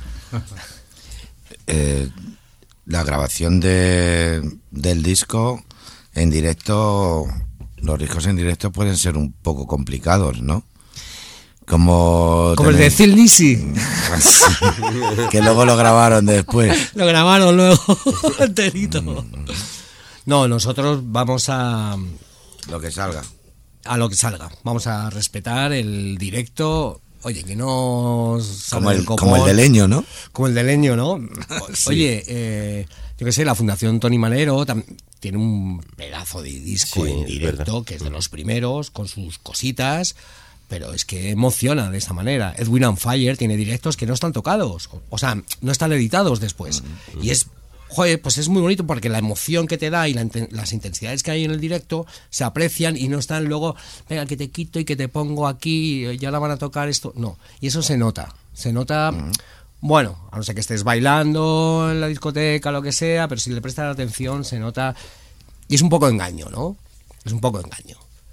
[SPEAKER 10] Eh, la grabación de, del disco en directo, los discos en directo pueden ser un poco complicados, ¿no? Como,
[SPEAKER 13] Como tener... el de Thin Lizzy.
[SPEAKER 10] Que luego lo grabaron después.
[SPEAKER 13] Lo grabaron luego enterito. No, nosotros vamos a...
[SPEAKER 10] Lo que salga.
[SPEAKER 13] A lo que salga. Vamos a respetar el directo. Oye, que no...
[SPEAKER 10] Como el, como el de Leño, ¿no?
[SPEAKER 13] Como el de Leño, ¿no? Sí. Oye, eh, yo qué sé, la Fundación Tony Manero tam- tiene un pedazo de disco sí, en directo, es que es de los primeros, con sus cositas... Pero es que emociona de esa manera. Edwin and Fire tiene directos que no están tocados. O sea, no están editados después. Mm-hmm. Y es, joder, pues es muy bonito porque la emoción que te da y la, las intensidades que hay en el directo se aprecian y no están luego, venga, que te quito y que te pongo aquí, ya la van a tocar esto. No, y eso se nota. Se nota, mm-hmm. Bueno, a no ser que estés bailando en la discoteca, lo que sea, pero si le prestas atención se nota. Y es un poco engaño, ¿no? Es un poco engaño.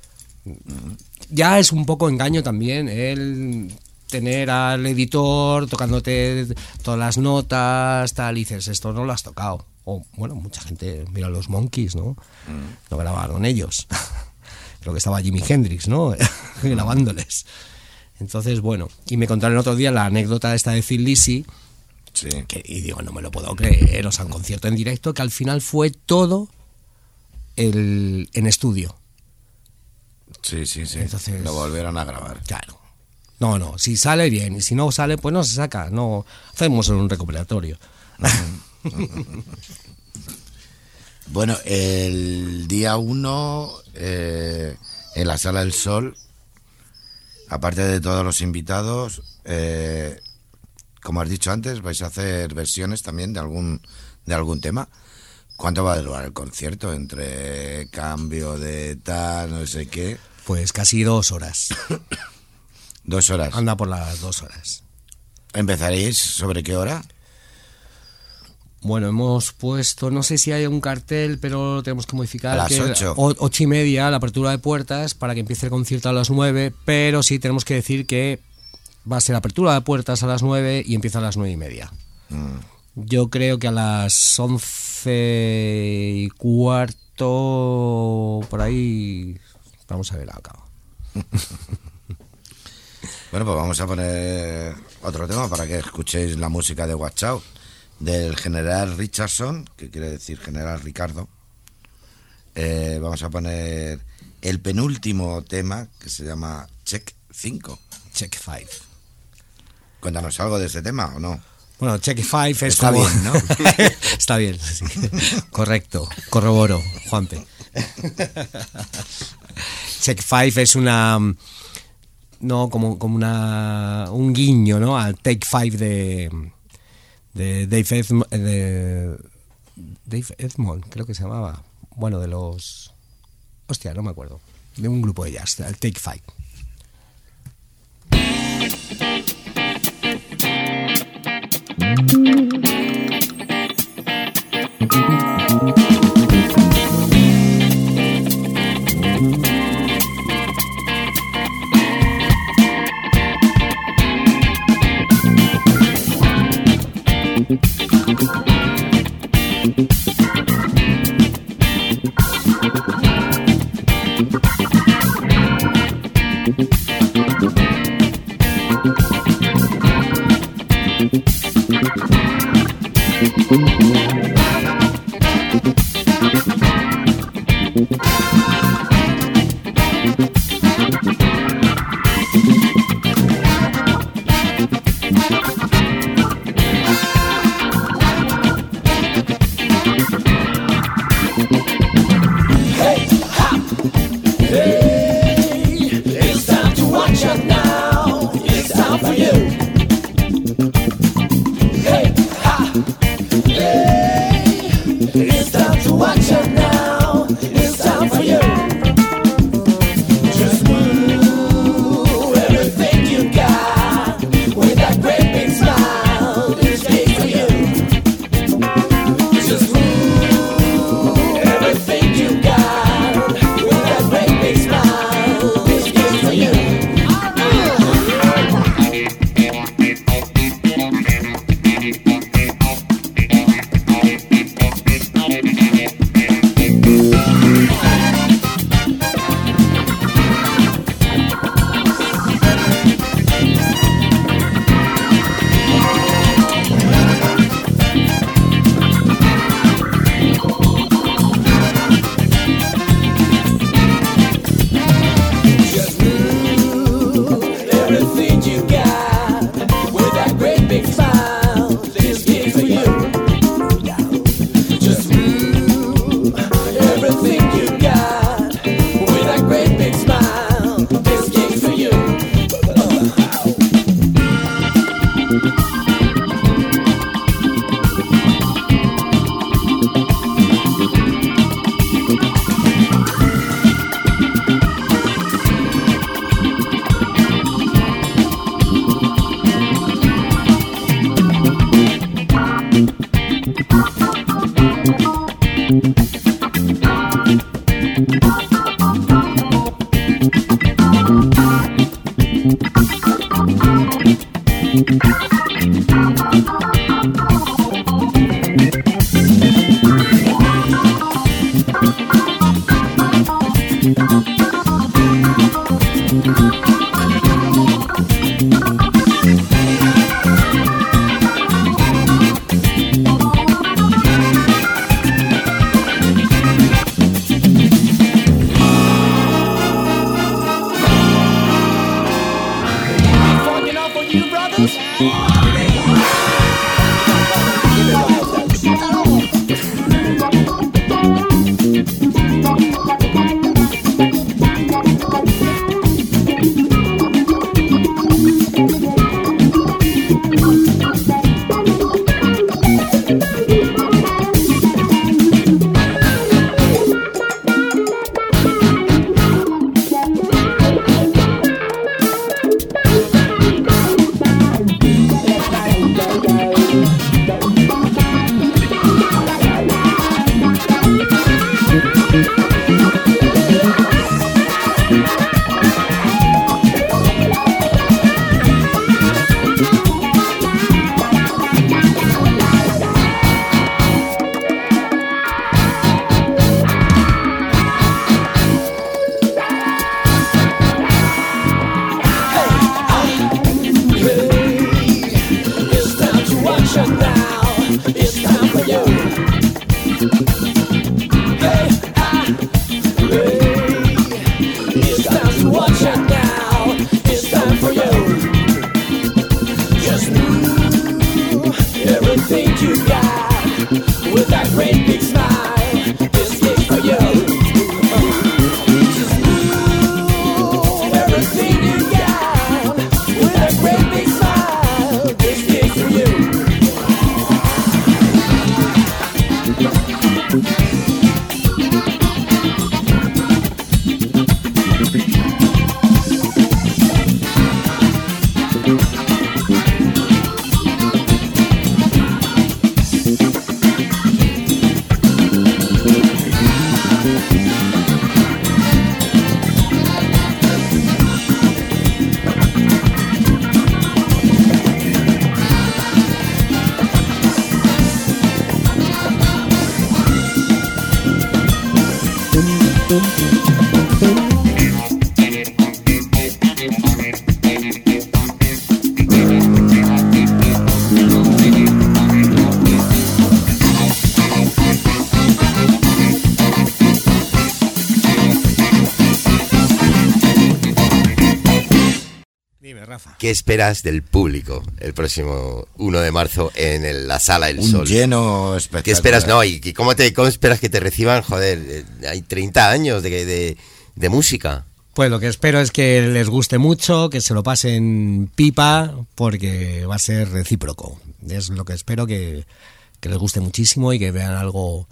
[SPEAKER 13] Ya es un poco engaño también el tener al editor tocándote todas las notas, tal, y dices, esto no lo has tocado. O, bueno, mucha gente, mira los Monkeys, ¿no? Mm. Lo grabaron ellos. Creo que estaba Jimi Hendrix, ¿no? Grabándoles. Entonces, bueno, y me contaron el otro día la anécdota esta de Thin Lizzy.
[SPEAKER 10] Sí.
[SPEAKER 13] Que, y digo, no me lo puedo creer, o sea, un concierto en directo que al final fue todo el, en estudio.
[SPEAKER 10] Sí, sí, sí.
[SPEAKER 13] Entonces,
[SPEAKER 10] lo volvieron a grabar.
[SPEAKER 13] Claro. No, no, si sale bien y si no sale, pues no se saca. No, hacemos un recuperatorio.
[SPEAKER 10] Bueno, el día uno, eh, en la Sala del Sol, aparte de todos los invitados, eh, como has dicho antes, vais a hacer versiones también de algún, de algún tema. ¿Cuánto va a durar el concierto? Entre cambio de tal, no sé qué.
[SPEAKER 13] Pues casi dos horas.
[SPEAKER 10] ¿Dos horas?
[SPEAKER 13] Anda por las dos horas.
[SPEAKER 10] ¿Empezaréis sobre qué hora?
[SPEAKER 13] Bueno, hemos puesto, no sé si hay un cartel, pero lo tenemos que modificar.
[SPEAKER 10] A las
[SPEAKER 13] que
[SPEAKER 10] ocho.
[SPEAKER 13] O, ocho y media, la apertura de puertas, para que empiece el concierto a las nueve, pero sí tenemos que decir que va a ser apertura de puertas a las nueve y empieza a las nueve y media. Mm. Yo creo que a las once y cuarto, por ahí, vamos a ver acá.
[SPEAKER 10] Bueno, pues vamos a poner otro tema para que escuchéis la música de Watch Out, del general Richardson, que quiere decir general Ricardo. Eh, vamos a poner el penúltimo tema, que se llama Check cinco.
[SPEAKER 13] Check cinco.
[SPEAKER 10] Cuéntanos algo de ese tema, ¿o no?
[SPEAKER 13] Bueno, Check cinco es
[SPEAKER 10] Está
[SPEAKER 13] como...
[SPEAKER 10] bien, ¿no?
[SPEAKER 13] Está bien, sí. Correcto, corroboro, Juanpe. Check cinco es una... No, como, como una un guiño, ¿no? Al Take Five de... de Dave Edmond, de Dave Edmond, creo que se llamaba. Bueno, de los... Hostia, no me acuerdo. De un grupo de jazz, el Take Five.
[SPEAKER 12] ¿Qué esperas del público el próximo uno de marzo en el, la Sala El
[SPEAKER 10] Un
[SPEAKER 12] Sol?
[SPEAKER 10] lleno espectacular.
[SPEAKER 12] ¿Qué esperas? No, ¿y cómo, te, cómo esperas que te reciban? Joder, eh, hay treinta años de, de, de música.
[SPEAKER 13] Pues lo que espero es que les guste mucho, que se lo pasen pipa, porque va a ser recíproco. Es lo que espero, que, que les guste muchísimo y que vean algo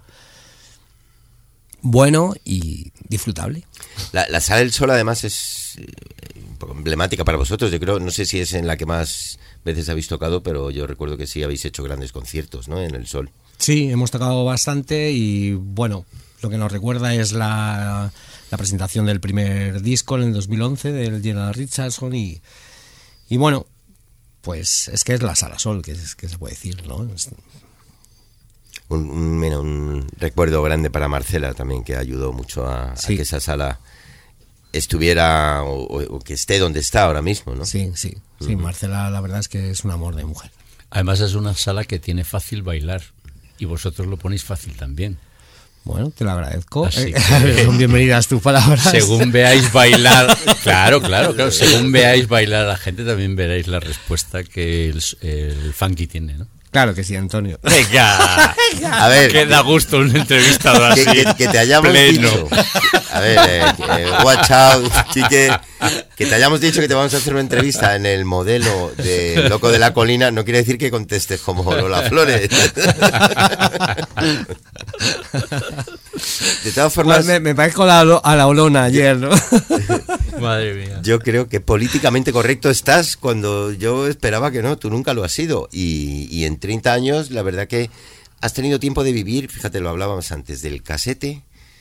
[SPEAKER 13] bueno y disfrutable.
[SPEAKER 12] La, la Sala del Sol además es un poco emblemática para vosotros. Yo creo, no sé si es en la que más veces habéis tocado, pero yo recuerdo que sí habéis hecho grandes conciertos, ¿no? En el Sol.
[SPEAKER 13] Sí, hemos tocado bastante y bueno, lo que nos recuerda es la, la presentación del primer disco en el dos mil once del General Richardson y, y bueno, pues es que es la Sala Sol, que, es, que se puede decir, ¿no? Es...
[SPEAKER 12] Un, un, mira, un recuerdo grande para Marcela también, que ayudó mucho a, sí. a que esa sala estuviera o, o que esté donde está ahora mismo, ¿no?
[SPEAKER 13] Sí, sí, sí, uh-huh. Marcela la verdad es que es un amor de mujer.
[SPEAKER 11] Además es una sala que tiene fácil bailar y vosotros lo ponéis fácil también.
[SPEAKER 13] Bueno, te lo agradezco. Así que, Son bienvenidas tus palabras.
[SPEAKER 11] Según veáis bailar, claro, claro, claro, según veáis bailar a la gente también veréis la respuesta que el, el funky tiene, ¿no?
[SPEAKER 13] Claro que sí, Antonio.
[SPEAKER 11] Venga, a ver, que da gusto un entrevistador así.
[SPEAKER 12] Que, que, que te hayamos pleno. dicho. A ver, eh, eh, watch out, chique. Que te hayamos dicho que te vamos a hacer una entrevista en el modelo de Loco de la Colina no quiere decir que contestes como Lola Flores. De todas formas,
[SPEAKER 13] me, me parezco a la, a la Olona ayer, ¿no?
[SPEAKER 11] Madre mía.
[SPEAKER 12] Yo creo que políticamente correcto estás cuando yo esperaba que no, tú nunca lo has sido. Y, y en treinta años, la verdad que has tenido tiempo de vivir, fíjate, lo hablábamos antes, del casete,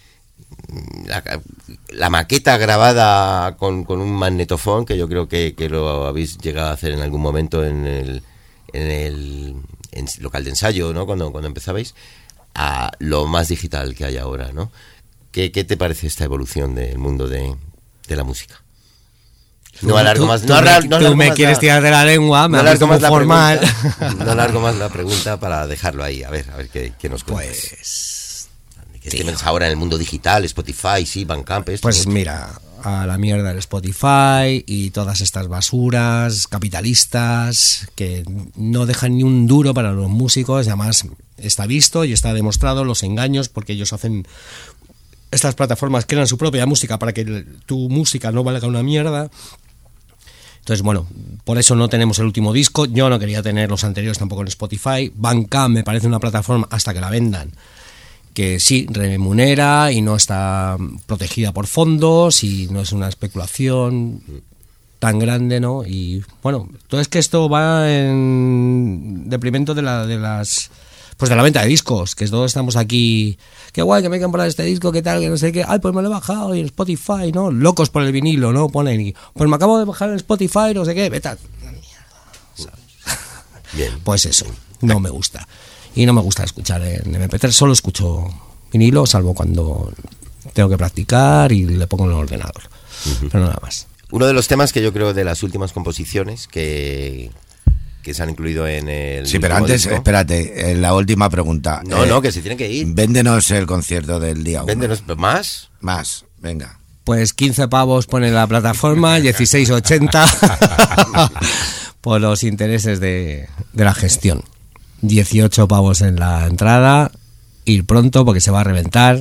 [SPEAKER 12] la, la maqueta grabada con, con un magnetofón, que yo creo que, que lo habéis llegado a hacer en algún momento en el, en el en local de ensayo, ¿no? Cuando, cuando empezabais, a lo más digital que hay ahora, ¿no? ¿Qué, qué te parece esta evolución del mundo de, de la música? No alargo más. No,
[SPEAKER 13] me, no tú me más quieres la, tirar de la lengua, me
[SPEAKER 12] no alargo más
[SPEAKER 13] formal.
[SPEAKER 12] La pregunta, no alargo más la pregunta para dejarlo ahí, a ver, a ver qué, qué nos cuentas.
[SPEAKER 13] Pues
[SPEAKER 12] que estemos ahora en el mundo digital, Spotify, sí, Bandcamp. Esto,
[SPEAKER 13] pues
[SPEAKER 12] esto.
[SPEAKER 13] Mira, a la mierda el Spotify y todas estas basuras capitalistas que no dejan ni un duro para los músicos. Además está visto y está demostrado los engaños, porque ellos hacen, estas plataformas crean su propia música para que tu música no valga una mierda. Entonces, bueno, por eso no tenemos el último disco. Yo no quería tener los anteriores tampoco en Spotify. Bandcamp me parece una plataforma, hasta que la vendan, que sí remunera y no está protegida por fondos y no es una especulación tan grande, ¿no? Y bueno, todo es que esto va en deprimento de la de las pues de la venta de discos, que todos estamos aquí, qué guay que me he comprado este disco, qué tal, que no sé qué, ay, pues me lo he bajado y en Spotify, ¿no? Locos por el vinilo, ¿no? Ponen y pues me acabo de bajar en Spotify, no sé qué, vete a la mierda.
[SPEAKER 12] Bien.
[SPEAKER 13] Pues eso, no me gusta. Y no me gusta escuchar en eme pe tres, solo escucho vinilo, salvo cuando tengo que practicar y le pongo en el ordenador. Uh-huh. Pero nada más.
[SPEAKER 12] Uno de los temas que yo creo de las últimas composiciones que, que se han incluido en el...
[SPEAKER 10] Sí, pero antes, disco. espérate, eh, la última pregunta.
[SPEAKER 12] No,
[SPEAKER 10] eh,
[SPEAKER 12] no, que se tiene que ir.
[SPEAKER 10] Véndenos el concierto del día uno.
[SPEAKER 12] Véndenos, ¿más?
[SPEAKER 10] Más, venga.
[SPEAKER 13] Pues quince pavos pone la plataforma, dieciséis ochenta por los intereses de, de la gestión. dieciocho pavos en la entrada, ir pronto porque se va a reventar.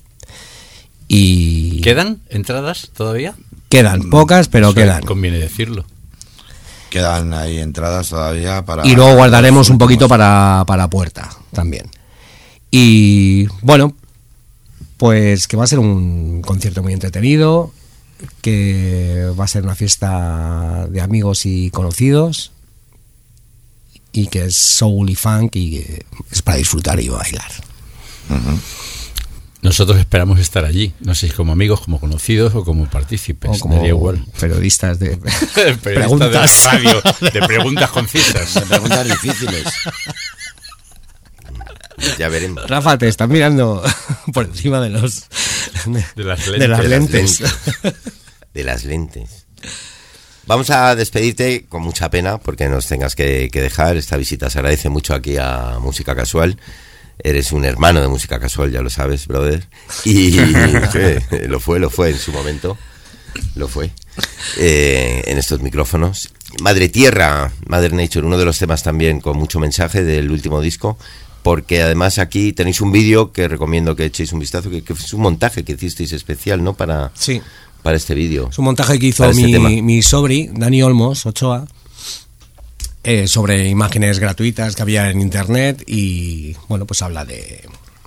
[SPEAKER 13] Y
[SPEAKER 11] ¿quedan entradas todavía?
[SPEAKER 13] Quedan pocas, pero
[SPEAKER 11] Eso
[SPEAKER 13] quedan.
[SPEAKER 11] Conviene decirlo.
[SPEAKER 10] Quedan ahí entradas todavía para...
[SPEAKER 13] Y luego guardaremos un poquito para, para puerta también. Y bueno, pues que va a ser un concierto muy entretenido, que va a ser una fiesta de amigos y conocidos, y que es soul y funk y que es para disfrutar y bailar.
[SPEAKER 10] Uh-huh.
[SPEAKER 11] Nosotros esperamos estar allí, no sé si como amigos, como conocidos o como partícipes,
[SPEAKER 13] o como
[SPEAKER 11] daría igual.
[SPEAKER 13] Periodistas de
[SPEAKER 11] periodistas
[SPEAKER 13] preguntas
[SPEAKER 11] de la radio, de preguntas concisas,
[SPEAKER 10] de preguntas difíciles.
[SPEAKER 12] Ya veremos.
[SPEAKER 13] Rafa, te están mirando por encima de los
[SPEAKER 11] de las lentes.
[SPEAKER 13] De las lentes.
[SPEAKER 12] De las lentes. Vamos a despedirte con mucha pena porque nos tengas que, que dejar. Esta visita se agradece mucho aquí a Música Casual. Eres un hermano de Música Casual, ya lo sabes, brother. Y sí, lo fue, lo fue en su momento. Lo fue. Eh, en estos micrófonos. Madre Tierra, Mother Nature, uno de los temas también con mucho mensaje del último disco. Porque además aquí tenéis un vídeo que recomiendo que echéis un vistazo, que, que es un montaje que hicisteis especial, ¿no? Para,
[SPEAKER 13] sí.
[SPEAKER 12] para este vídeo.
[SPEAKER 13] Es un montaje que hizo
[SPEAKER 12] este
[SPEAKER 13] mi, mi sobri, Dani Olmos, Ochoa. Eh, sobre imágenes gratuitas que había en internet y bueno, pues habla de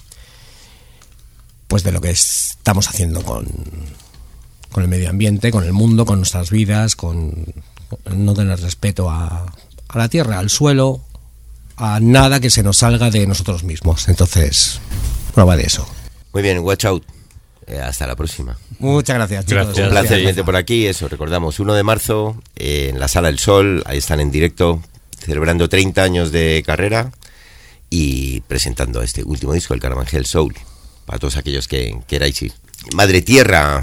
[SPEAKER 13] pues de lo que estamos haciendo con, con el medio ambiente, con el mundo, con nuestras vidas, con, con no tener respeto a, a la tierra, al suelo, a nada que se nos salga de nosotros mismos. Entonces, prueba de eso.
[SPEAKER 12] Muy bien, watch out. Eh, hasta la próxima.
[SPEAKER 13] Muchas gracias, chicos.
[SPEAKER 12] Gracias. Un placer verte por aquí. Eso, recordamos, uno de marzo eh, en la Sala del Sol. Ahí están en directo, celebrando treinta años de carrera y presentando este último disco, el Caravanchel Soul, para todos aquellos que queráis ir. Madre Tierra.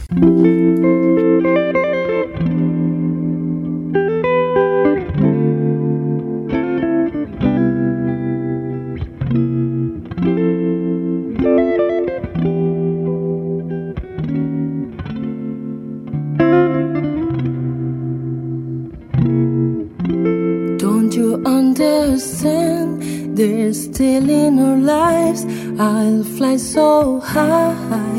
[SPEAKER 16] They're still in our lives. I'll fly so high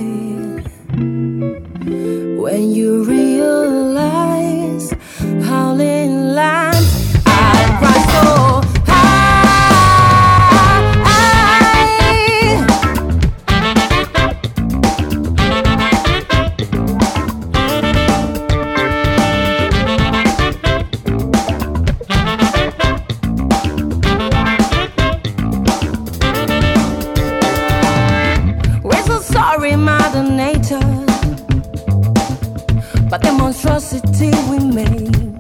[SPEAKER 16] when you realize how little lives I'll fly so monstrosity we made,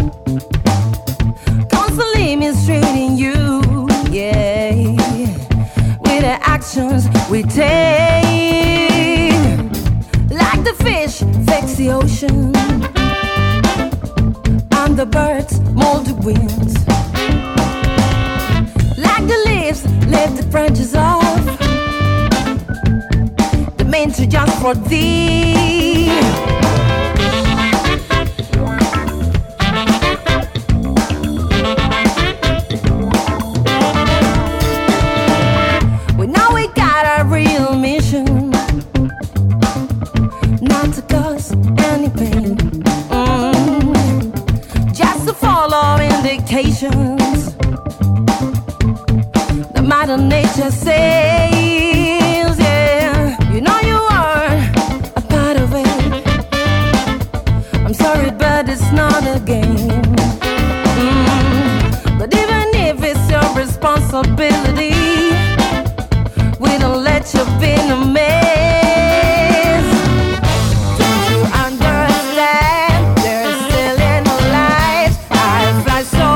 [SPEAKER 16] constantly mistreating you, yeah, with the actions we take, like the fish vex the ocean, and the birds mold the winds, like the leaves lift the branches off, the meant to just for thee. The Mother Nature says, yeah, you know you are a part of it. I'm sorry, but it's not a game. Mm. But even if it's your responsibility, we don't let you be in a mess. Don't you understand? They're still in our lives. I fly so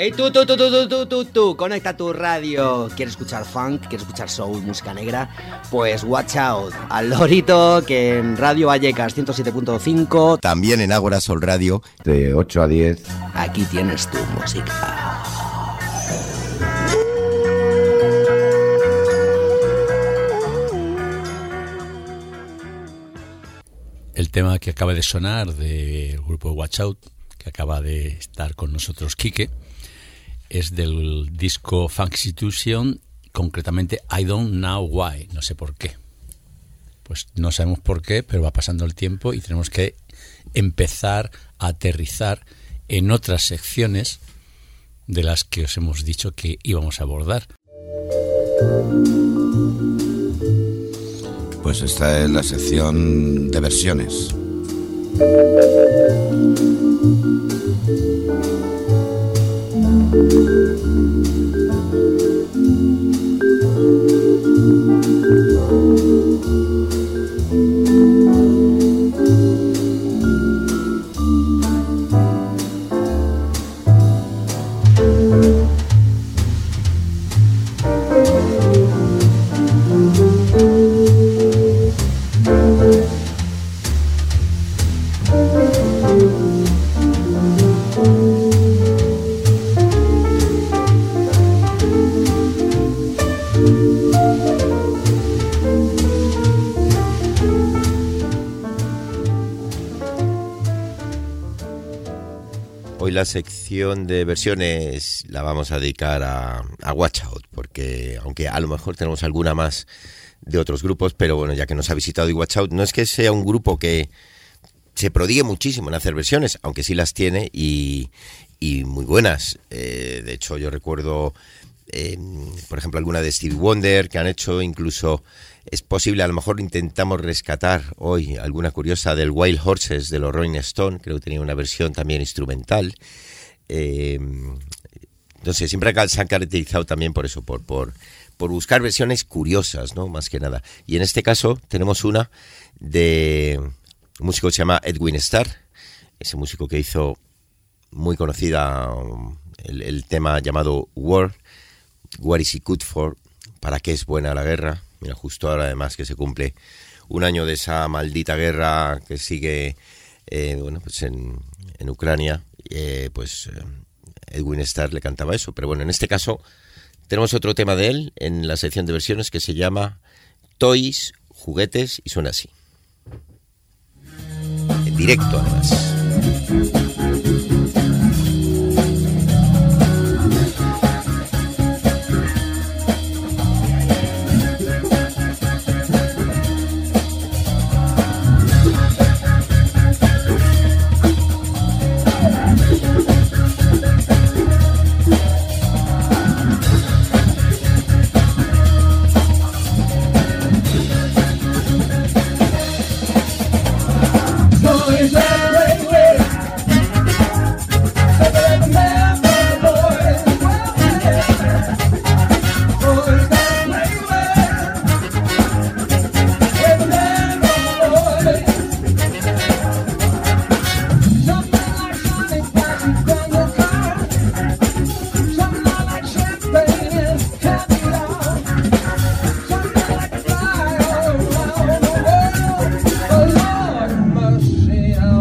[SPEAKER 19] Hey, tú, tú, tú, tú, tú, tú, tú, tú, conecta tu radio. ¿Quieres escuchar funk? ¿Quieres escuchar soul, música negra? Pues watch out, al lorito, que en Radio Vallecas ciento siete punto cinco.
[SPEAKER 12] También en Ágora Sol Radio.
[SPEAKER 10] De ocho a diez.
[SPEAKER 19] Aquí tienes tu música.
[SPEAKER 11] El tema que acaba de sonar del grupo Watch Out, que acaba de estar con nosotros Quique, es del disco Funk Institution, concretamente I Don't Know Why, no sé por qué. Pues no sabemos por qué, pero va pasando el tiempo y tenemos que empezar a aterrizar en otras secciones de las que os hemos dicho que íbamos a abordar.
[SPEAKER 10] Pues esta es la sección de versiones.
[SPEAKER 12] La sección de versiones la vamos a dedicar a, a Watch Out, porque aunque a lo mejor tenemos alguna más de otros grupos, pero bueno, ya que nos ha visitado y Watch Out, no es que sea un grupo que se prodigue muchísimo en hacer versiones, aunque sí las tiene y, y muy buenas. Eh, de hecho, yo recuerdo, eh, por ejemplo, alguna de Stevie Wonder que han hecho, incluso es posible, a lo mejor intentamos rescatar hoy alguna curiosa del Wild Horses de los Rolling Stone, creo que tenía una versión también instrumental. Eh, no sé, siempre se han caracterizado también por eso, por, por, por buscar versiones curiosas, ¿no? Más que nada. Y en este caso tenemos una de un músico que se llama Edwin Starr, ese músico que hizo muy conocida el, el tema llamado War, What is it good for? ¿Para qué es buena la guerra? Mira, justo ahora además que se cumple un año de esa maldita guerra que sigue eh, bueno, pues en, en Ucrania, eh, pues eh, Edwin Starr le cantaba eso. Pero bueno, en este caso tenemos otro tema de él en la sección de versiones que se llama Toys, juguetes, y suena así. En directo además.
[SPEAKER 18] Yeah.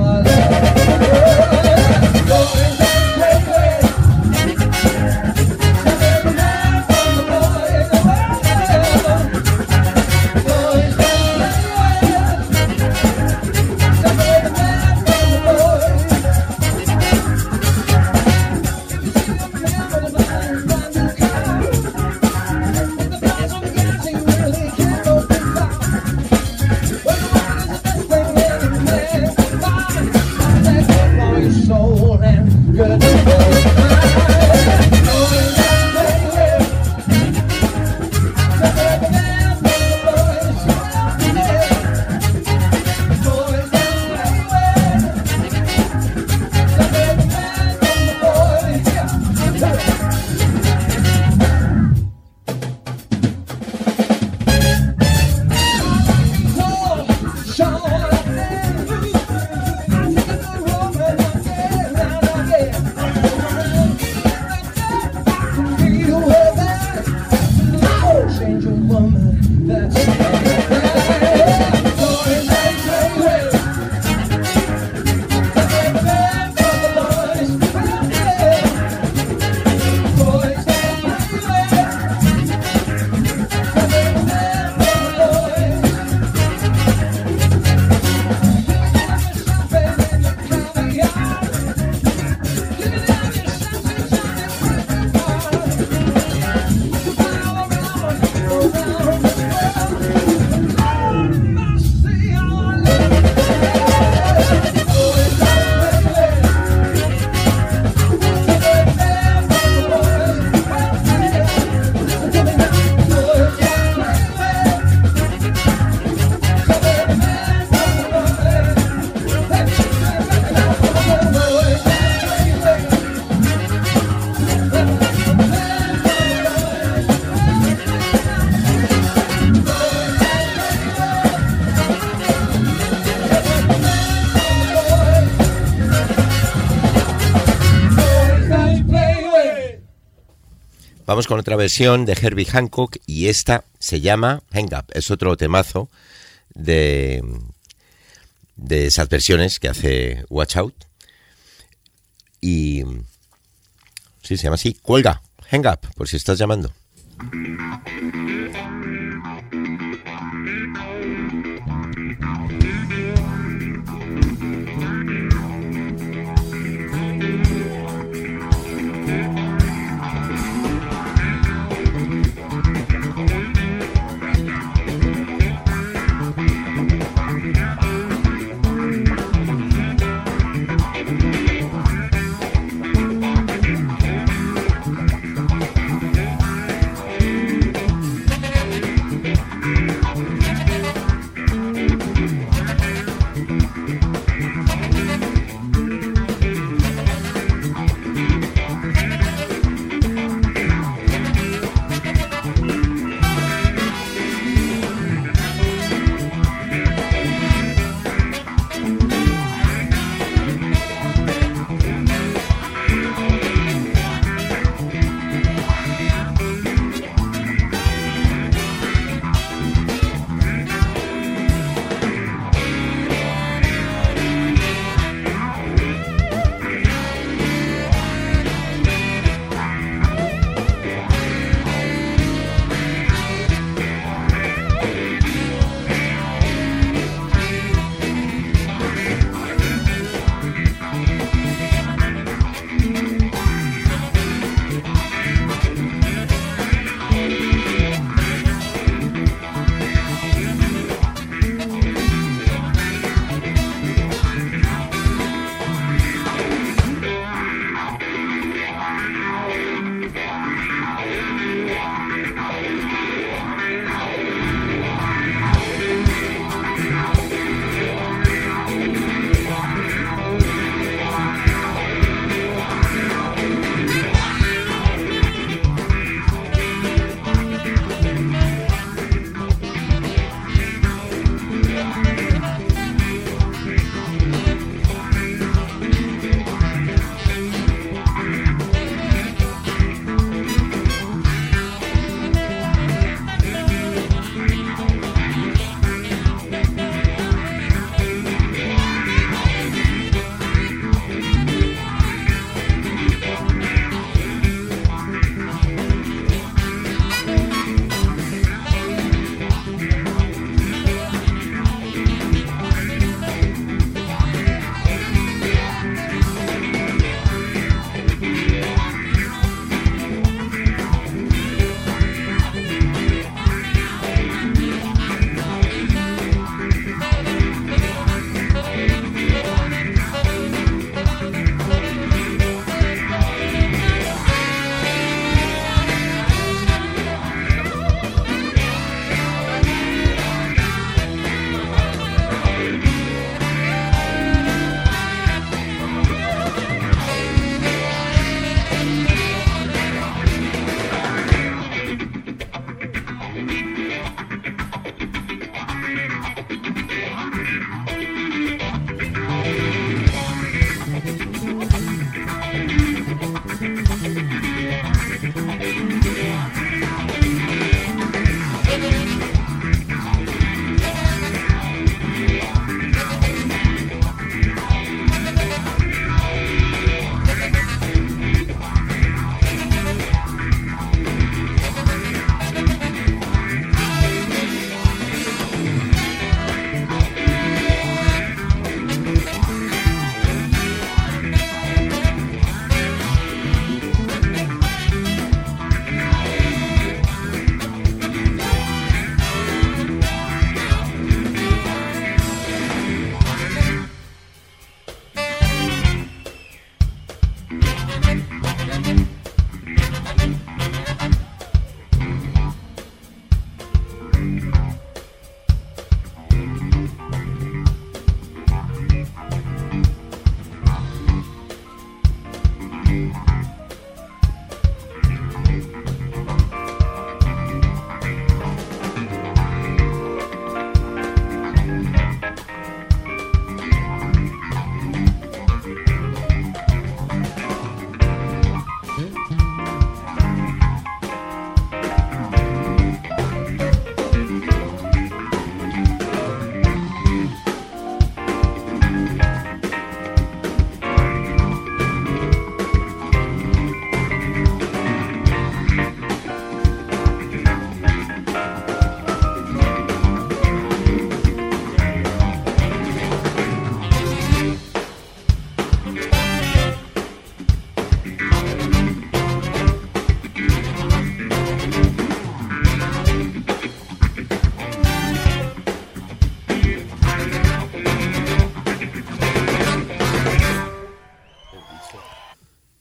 [SPEAKER 12] Vamos con otra versión de Herbie Hancock y esta se llama Hang Up. Es otro temazo de, de esas versiones que hace Watch Out. Y sí, se llama así, Cuelga, Hang Up, por si estás llamando.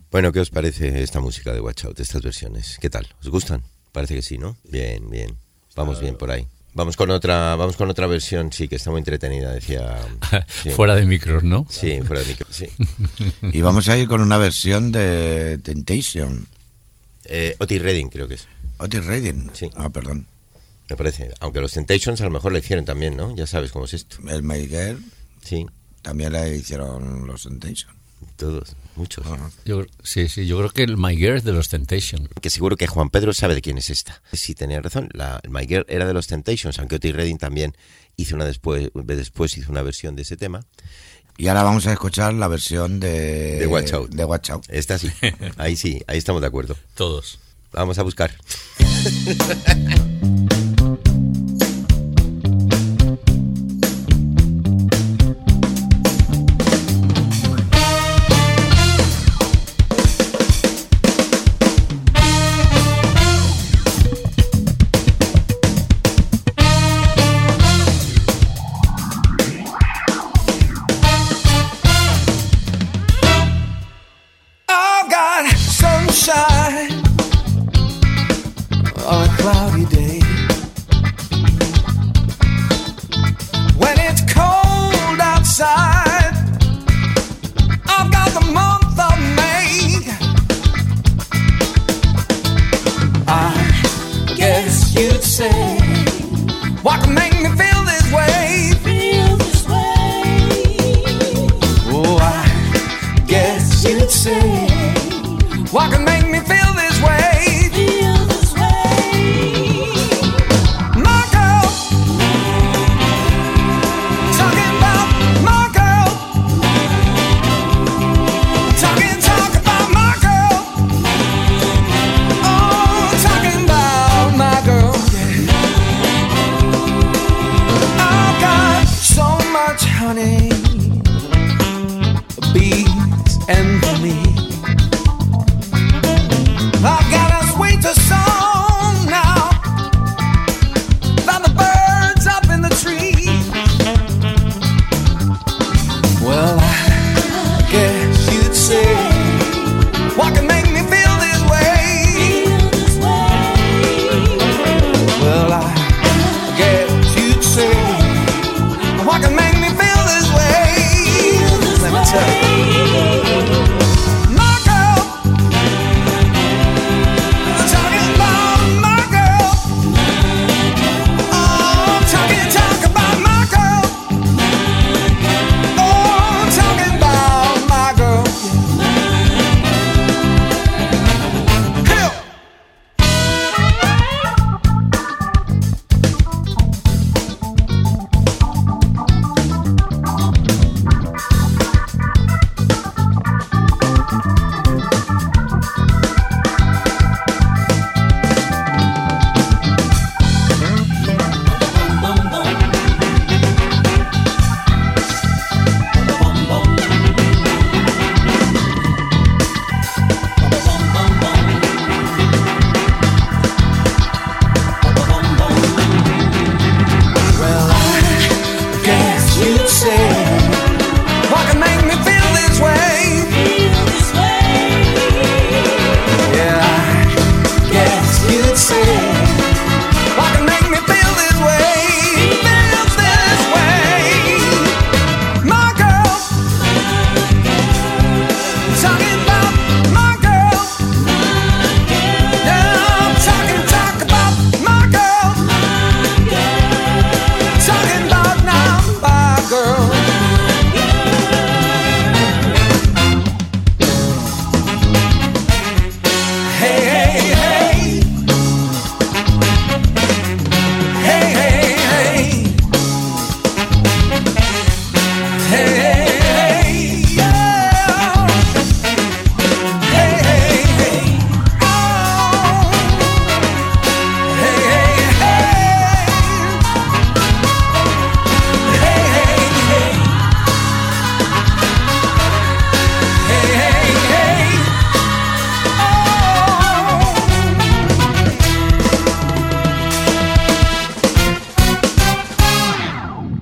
[SPEAKER 12] Bueno, ¿qué os parece esta música de Watch Out, estas versiones? ¿Qué tal? ¿Os gustan? Parece que sí, ¿no? Bien, bien. Vamos bien por ahí. Vamos con otra, vamos con otra versión, sí, que está muy entretenida, decía. Sí.
[SPEAKER 11] Fuera de micros, ¿no?
[SPEAKER 12] Sí, fuera de micros, sí.
[SPEAKER 10] Y vamos a ir con una versión de Temptation.
[SPEAKER 12] Eh, Otis Redding, creo que es.
[SPEAKER 10] Otis Redding.
[SPEAKER 12] Sí.
[SPEAKER 10] Ah, perdón.
[SPEAKER 12] Me parece. Aunque los Temptations a lo mejor lo hicieron también, ¿no? Ya sabes cómo es esto.
[SPEAKER 10] El My Girl.
[SPEAKER 12] Sí.
[SPEAKER 10] También la hicieron los Temptations.
[SPEAKER 12] Todos, muchos.
[SPEAKER 10] Uh-huh.
[SPEAKER 11] Yo, sí, sí, yo creo que el My Girl es de los Temptations.
[SPEAKER 12] Que seguro que Juan Pedro sabe de quién es esta. Sí, tenía razón. La, el My Girl era de los Temptations, aunque Otis Redding también hizo una después, después hizo una versión de ese tema.
[SPEAKER 10] Y ahora vamos a escuchar la versión de...
[SPEAKER 12] De Watch Out.
[SPEAKER 10] De Watch Out.
[SPEAKER 12] Esta sí. Ahí sí, ahí estamos de acuerdo.
[SPEAKER 11] Todos.
[SPEAKER 12] Vamos a buscar.
[SPEAKER 18] On a cloudy day, when it's cold outside, I've got the month of May. I guess you'd say, what can make me feel this way? Feel this way. Oh, I guess you'd say, what can make me feel this way? Honey, bees and me. I've got a sweeter song now than the birds up in the tree. Well, I guess you'd say, what can make me feel this way? Well, I guess you'd say, what can make me feel this way? Let me tell you. My girl, talking about my girl. Oh, talking, talk about my girl. Oh, talking about my girl. Help.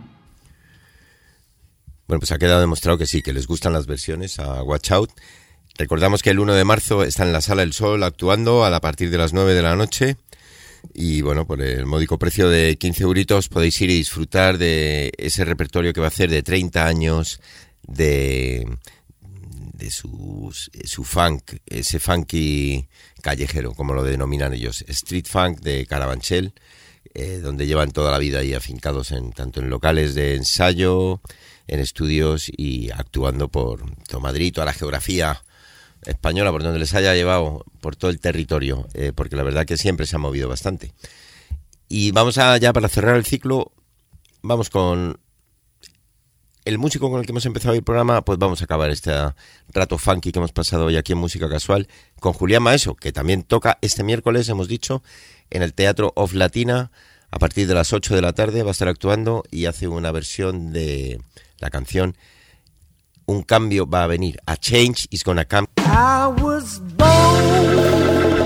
[SPEAKER 12] Bueno, pues ha quedado demostrado que sí, que les gustan las versiones a Watch Out. Recordamos que el uno de marzo está en la Sala del Sol actuando a partir de las nueve de la noche. Y bueno, por el módico precio de quince euritos podéis ir y disfrutar de ese repertorio que va a hacer de treinta años de, de su, su funk, ese funky callejero, como lo denominan ellos, street funk de Carabanchel, eh, donde llevan toda la vida ahí afincados en, tanto en locales de ensayo, en estudios y actuando por todo Madrid, toda la geografía española, por donde les haya llevado, por todo el territorio, eh, porque la verdad que siempre se ha movido bastante. Y vamos a, ya para cerrar el ciclo, vamos con el músico con el que hemos empezado el programa, pues vamos a acabar este rato funky que hemos pasado hoy aquí en Música Casual, con Julián Maeso, que también toca este miércoles, hemos dicho, en el Teatro Off Latina, a partir de las ocho de la tarde, va a estar actuando y hace una versión de la canción Un cambio va a venir, A Change is Gonna Come.
[SPEAKER 18] I was born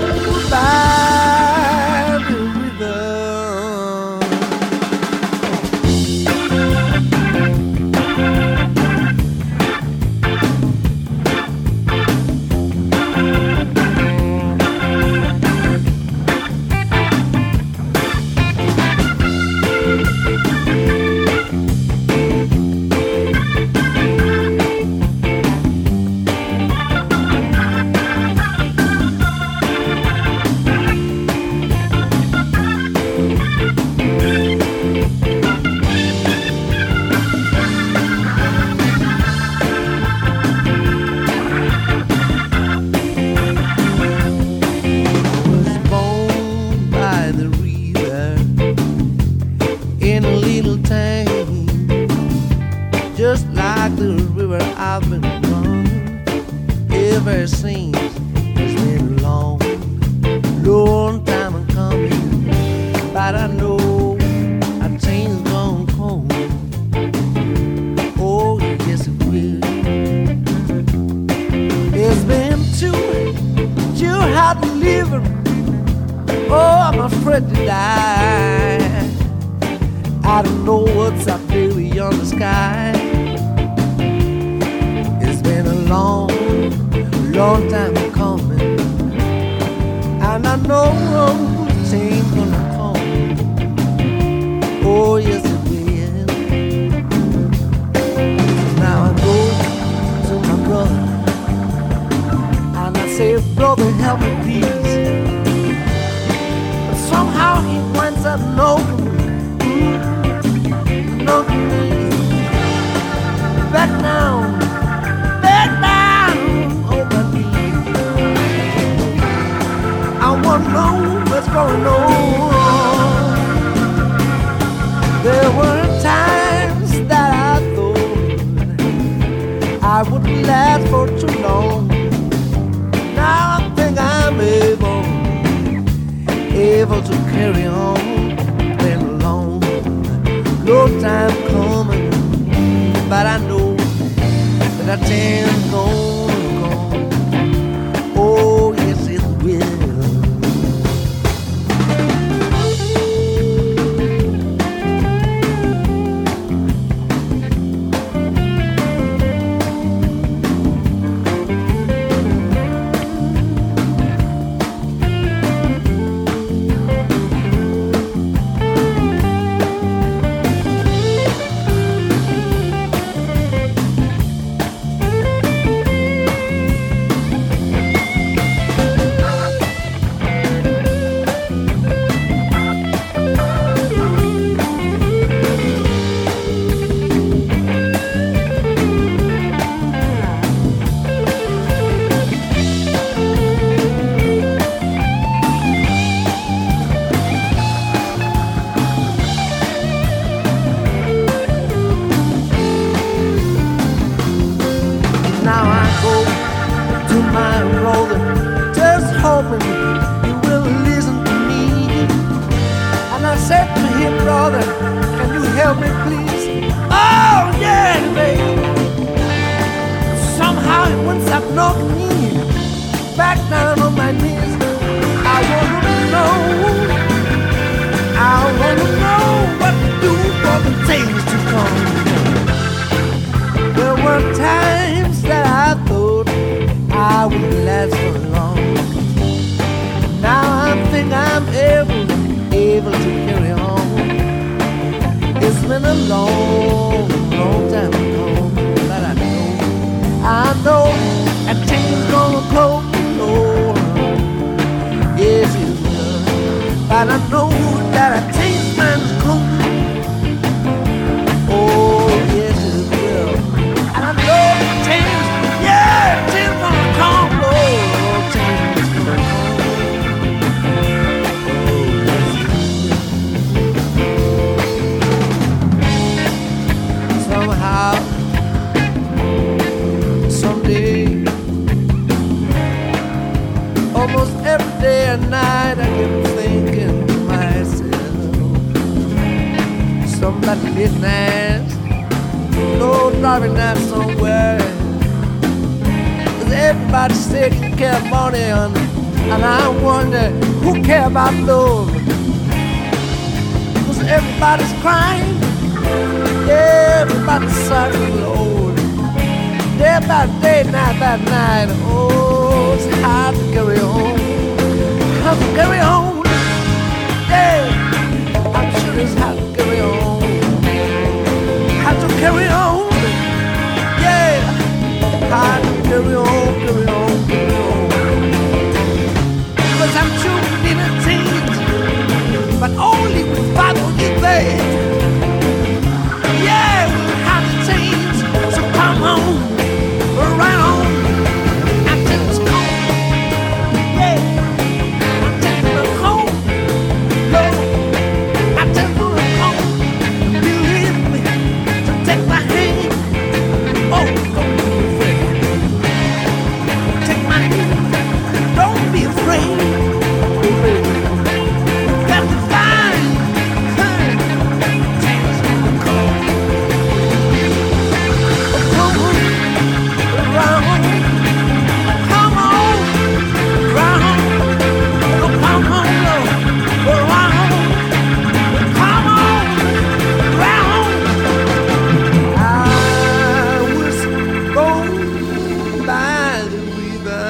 [SPEAKER 18] by the river. I've been running ever since. It's been a long, long time coming, but I know a change gonna come. Oh yes it will. It's been too, too hard to live. Oh, I'm afraid to die. I don't know what's up there beyond the sky. Long, long time coming, and I know change gonna come. Oh yes it will. Now I go to my brother and I say, brother, help me please. But somehow he winds up knocking, knocking me back down. I wanna know what's going on. There were times that I thought I wouldn't last for too long. Now I think I'm able, able to carry on. Been a long, long time coming, but I know that I can't go. Oh yes it will. I And I know that a changed man's come. Oh, yes, it will. And I know the change, yeah, change gonna come. Oh, change is gonna come. Somehow, someday, almost every day and night I get thinking to myself, somebody didn't ask, no driving out somewhere, 'cause everybody's taking care of money, and, and I wonder who care about love, 'cause everybody's crying, everybody's suffering, Lord, day by day, night by night. Oh, it's hard to carry on, hard to carry on, yeah, I'm sure it's hard to carry on, hard to carry on, yeah, hard to carry on, carry on, carry on, because I'm sure we need a change, but only with follow you there. Yeah, we have to change, so come on, right on, until it's cold. Yeah, until it's cold. No, until it's cold. Believe me, so take my hand. Oh, don't be afraid. Take my hand. Don't be afraid. You've got to find her. Change the cold. Come on. Round, come on, round, come on, round, come on, round. I was going by the river.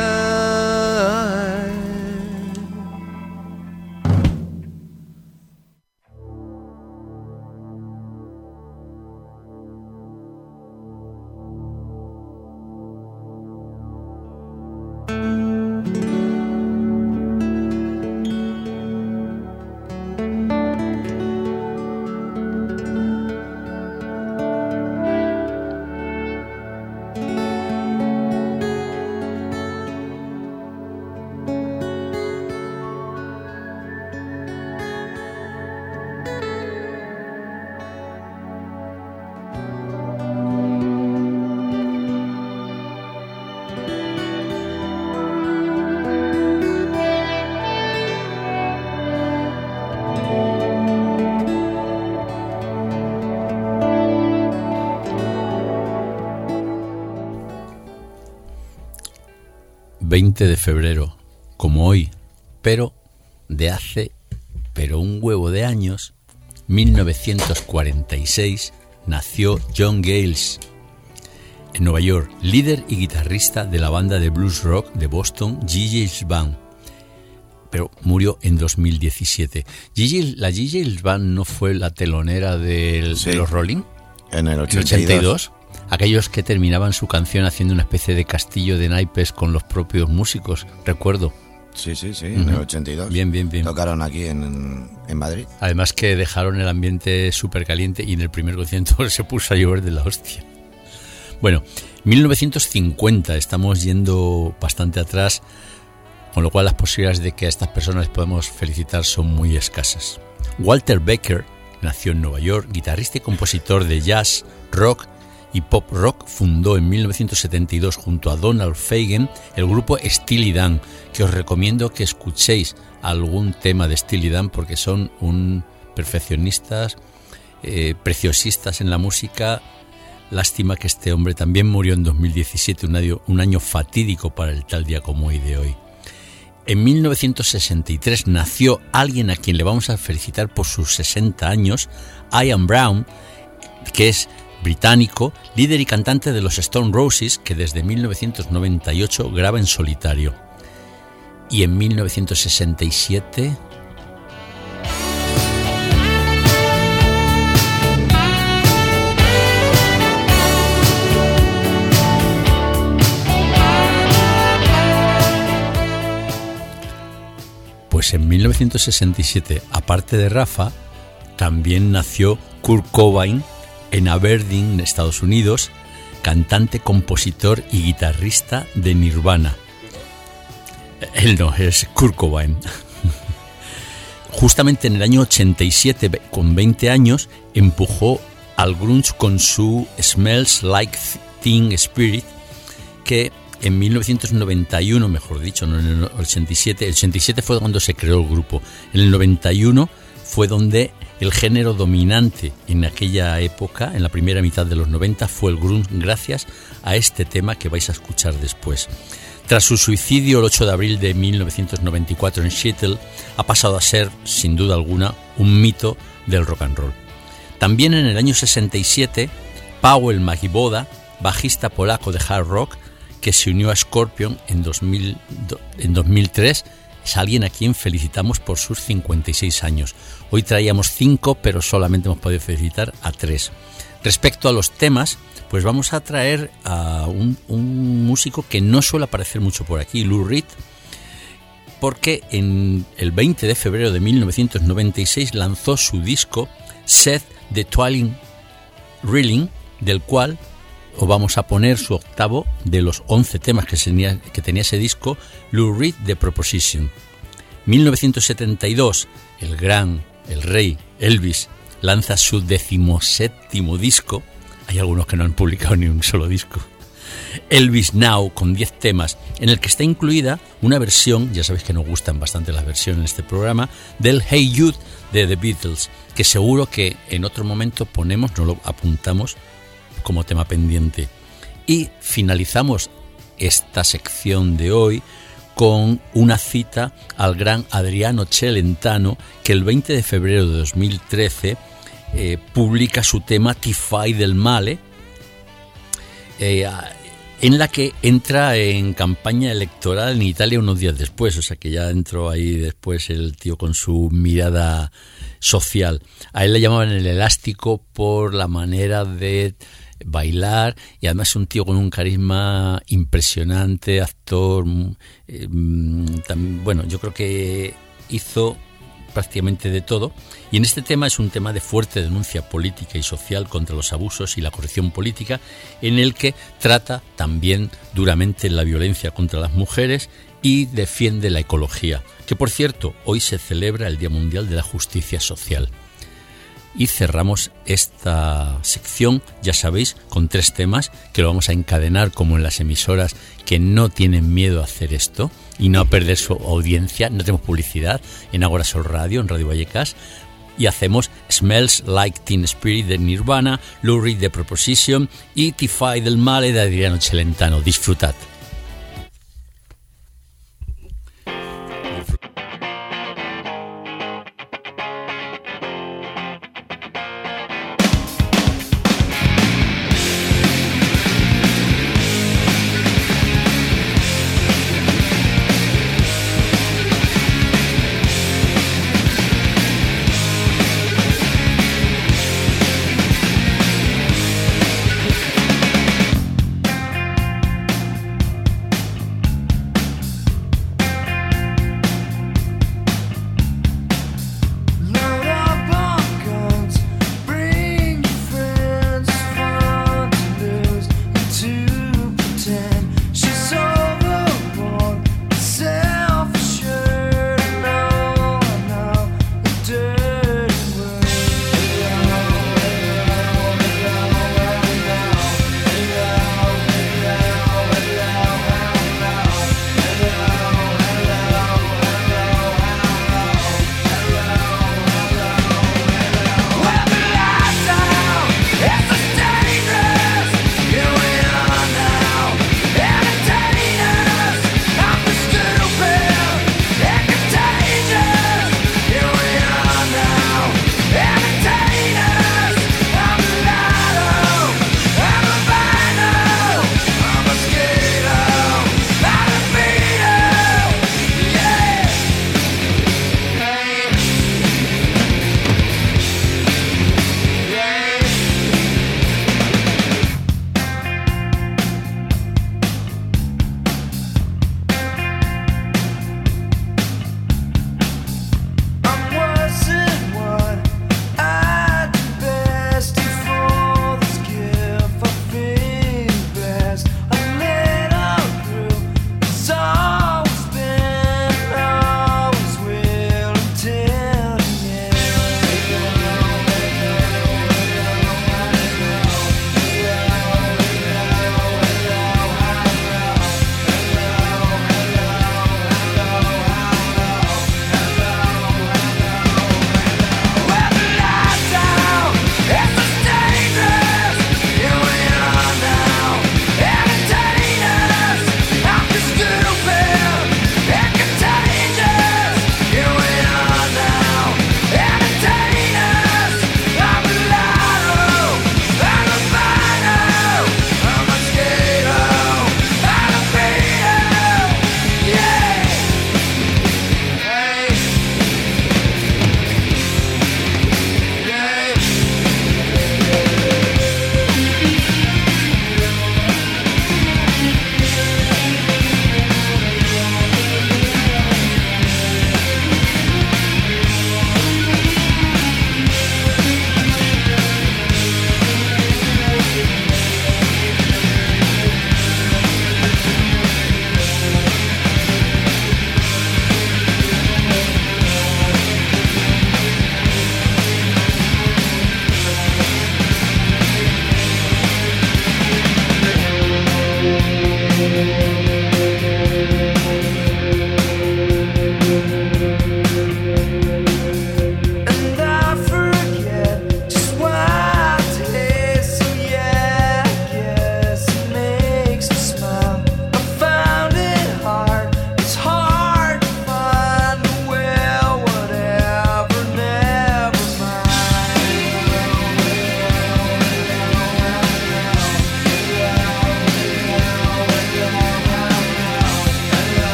[SPEAKER 11] veinte de febrero, como hoy, pero de hace, pero un huevo de años, mil novecientos cuarenta y seis, nació John Gales en Nueva York, líder y guitarrista de la banda de blues rock de Boston, G. Gales Band, pero murió en dos mil diecisiete. G. La G. Gales Band no fue la telonera del, sí, de los Rolling
[SPEAKER 10] en el ochenta y dos.
[SPEAKER 11] ochenta y dos. Aquellos que terminaban su canción haciendo una especie de castillo de naipes con los propios músicos, recuerdo.
[SPEAKER 10] Sí, sí, sí, en uh-huh. el ochenta y dos.
[SPEAKER 11] Bien, bien, bien.
[SPEAKER 10] Tocaron aquí en, en Madrid.
[SPEAKER 11] Además que dejaron el ambiente súper caliente y en el primer concierto se puso a llover de la hostia. Bueno, mil novecientos cincuenta, estamos yendo bastante atrás, con lo cual las posibilidades de que a estas personas les podamos felicitar son muy escasas. Walter Becker nació en Nueva York, guitarrista y compositor de jazz, rock y pop rock. Fundó en mil novecientos setenta y dos junto a Donald Fagen el grupo Steely Dan, que os recomiendo que escuchéis algún tema de Steely Dan porque son un perfeccionistas, eh, preciosistas en la música. Lástima que este hombre también murió en dos mil diecisiete, un año, un año fatídico para el tal día como hoy de hoy. En mil novecientos sesenta y tres nació alguien a quien le vamos a felicitar por sus sesenta años, Ian Brown, que es británico, líder y cantante de los Stone Roses, que desde mil novecientos noventa y ocho graba en solitario. Y en mil novecientos sesenta y siete... pues Pues en mil novecientos sesenta y siete, aparte de Rafa, también nació Kurt Cobain en Aberdeen, Estados Unidos, cantante, compositor y guitarrista de Nirvana. Él no, es Kurt Cobain. Justamente en el año ochenta y siete, con veinte años, empujó al grunge con su Smells Like Teen Spirit, que en mil novecientos noventa y uno, mejor dicho, no en el ochenta y siete, el ochenta y siete fue cuando se creó el grupo. En el noventa y uno fue donde el género dominante en aquella época, en la primera mitad de los noventa, fue el grunge, gracias a este tema que vais a escuchar después. Tras su suicidio el ocho de abril de mil novecientos noventa y cuatro en Seattle, ha pasado a ser, sin duda alguna, un mito del rock and roll. También en el año sesenta y siete, Paweł Magiboda, bajista polaco de hard rock, que se unió a Scorpion en, dos mil, en dos mil tres, es alguien a quien felicitamos por sus cincuenta y seis años. Hoy traíamos cinco, pero solamente hemos podido felicitar a tres. Respecto a los temas, pues vamos a traer a un, un músico que no suele aparecer mucho por aquí, Lou Reed, porque en el veinte de febrero de mil novecientos noventa y seis lanzó su disco Set the Twilight Reeling, del cual os vamos a poner su octavo de los once temas que tenía, que tenía ese disco, Lou Reed The Proposition. mil novecientos setenta y dos, el gran, el rey Elvis lanza su decimoséptimo disco. Hay algunos que no han publicado ni un solo disco, Elvis Now, con diez temas, en el que está incluida una versión, ya sabéis que nos gustan bastante las versiones en este programa, del Hey Jude de The Beatles, que seguro que en otro momento ponemos, nos lo apuntamos como tema pendiente. Y finalizamos esta sección de hoy con una cita al gran Adriano Celentano, que el veinte de febrero de dos mil trece eh, publica su tema Ti fai del male, eh, en la que entra en campaña electoral en Italia unos días después, o sea que ya entró ahí después el tío con su mirada social. A él le llamaban el elástico por la manera de bailar, y además es un tío con un carisma impresionante, actor, eh, también, bueno, yo creo que hizo prácticamente de todo, y en este tema es un tema de fuerte denuncia política y social contra los abusos y la corrección política, en el que trata también duramente la violencia contra las mujeres y defiende la ecología, que por cierto hoy se celebra el Día Mundial de la Justicia Social. Y cerramos esta sección, ya sabéis, con tres temas que lo vamos a encadenar como en las emisoras que no tienen miedo a hacer esto y no a perder su audiencia. No tenemos publicidad en Agora Sol Radio, en Radio Vallecas, y hacemos Smells Like Teen Spirit de Nirvana, Lou Reed de Proposition y Ti fai del male de Adriano Celentano. Disfrutad.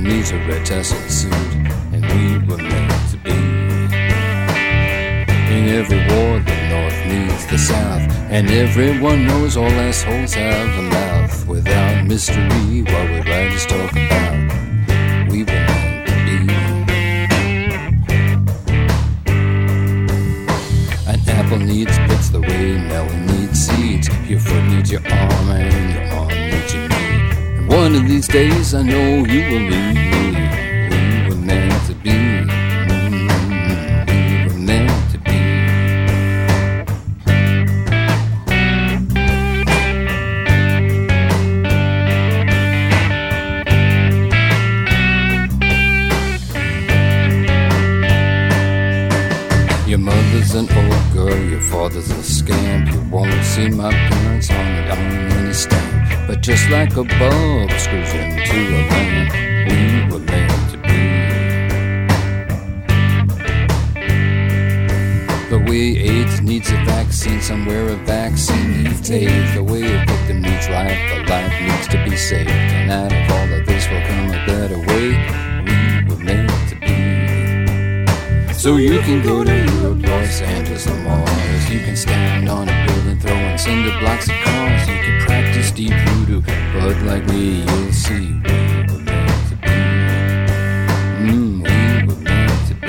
[SPEAKER 20] needs a red tasseled suit, and we were meant to be. In every war, the North needs the South, and everyone knows all assholes have a mouth. Without mystery, what would writers talk about? We were meant to be. An apple needs bits the way melon needs seeds. Your foot needs your arm, and your arm needs your knee. And one of these days, I know you will need me. We were meant to be. An old girl, your father's a scamp. You won't see my parents on it on any stamp. But just like a bulb screws into a lamp, we were meant to be. The way AIDS needs a vaccine, somewhere a vaccine needs AIDS. The way a victim needs life, the life needs to be saved. And out of all of this will come a better way. We were meant to be. So you can go to Europe, Los Angeles, or Mars. You can stand on a building throwing cinder blocks at cars. You can practice deep voodoo, but like me, you'll see we were meant to be. Mm, we were meant to be.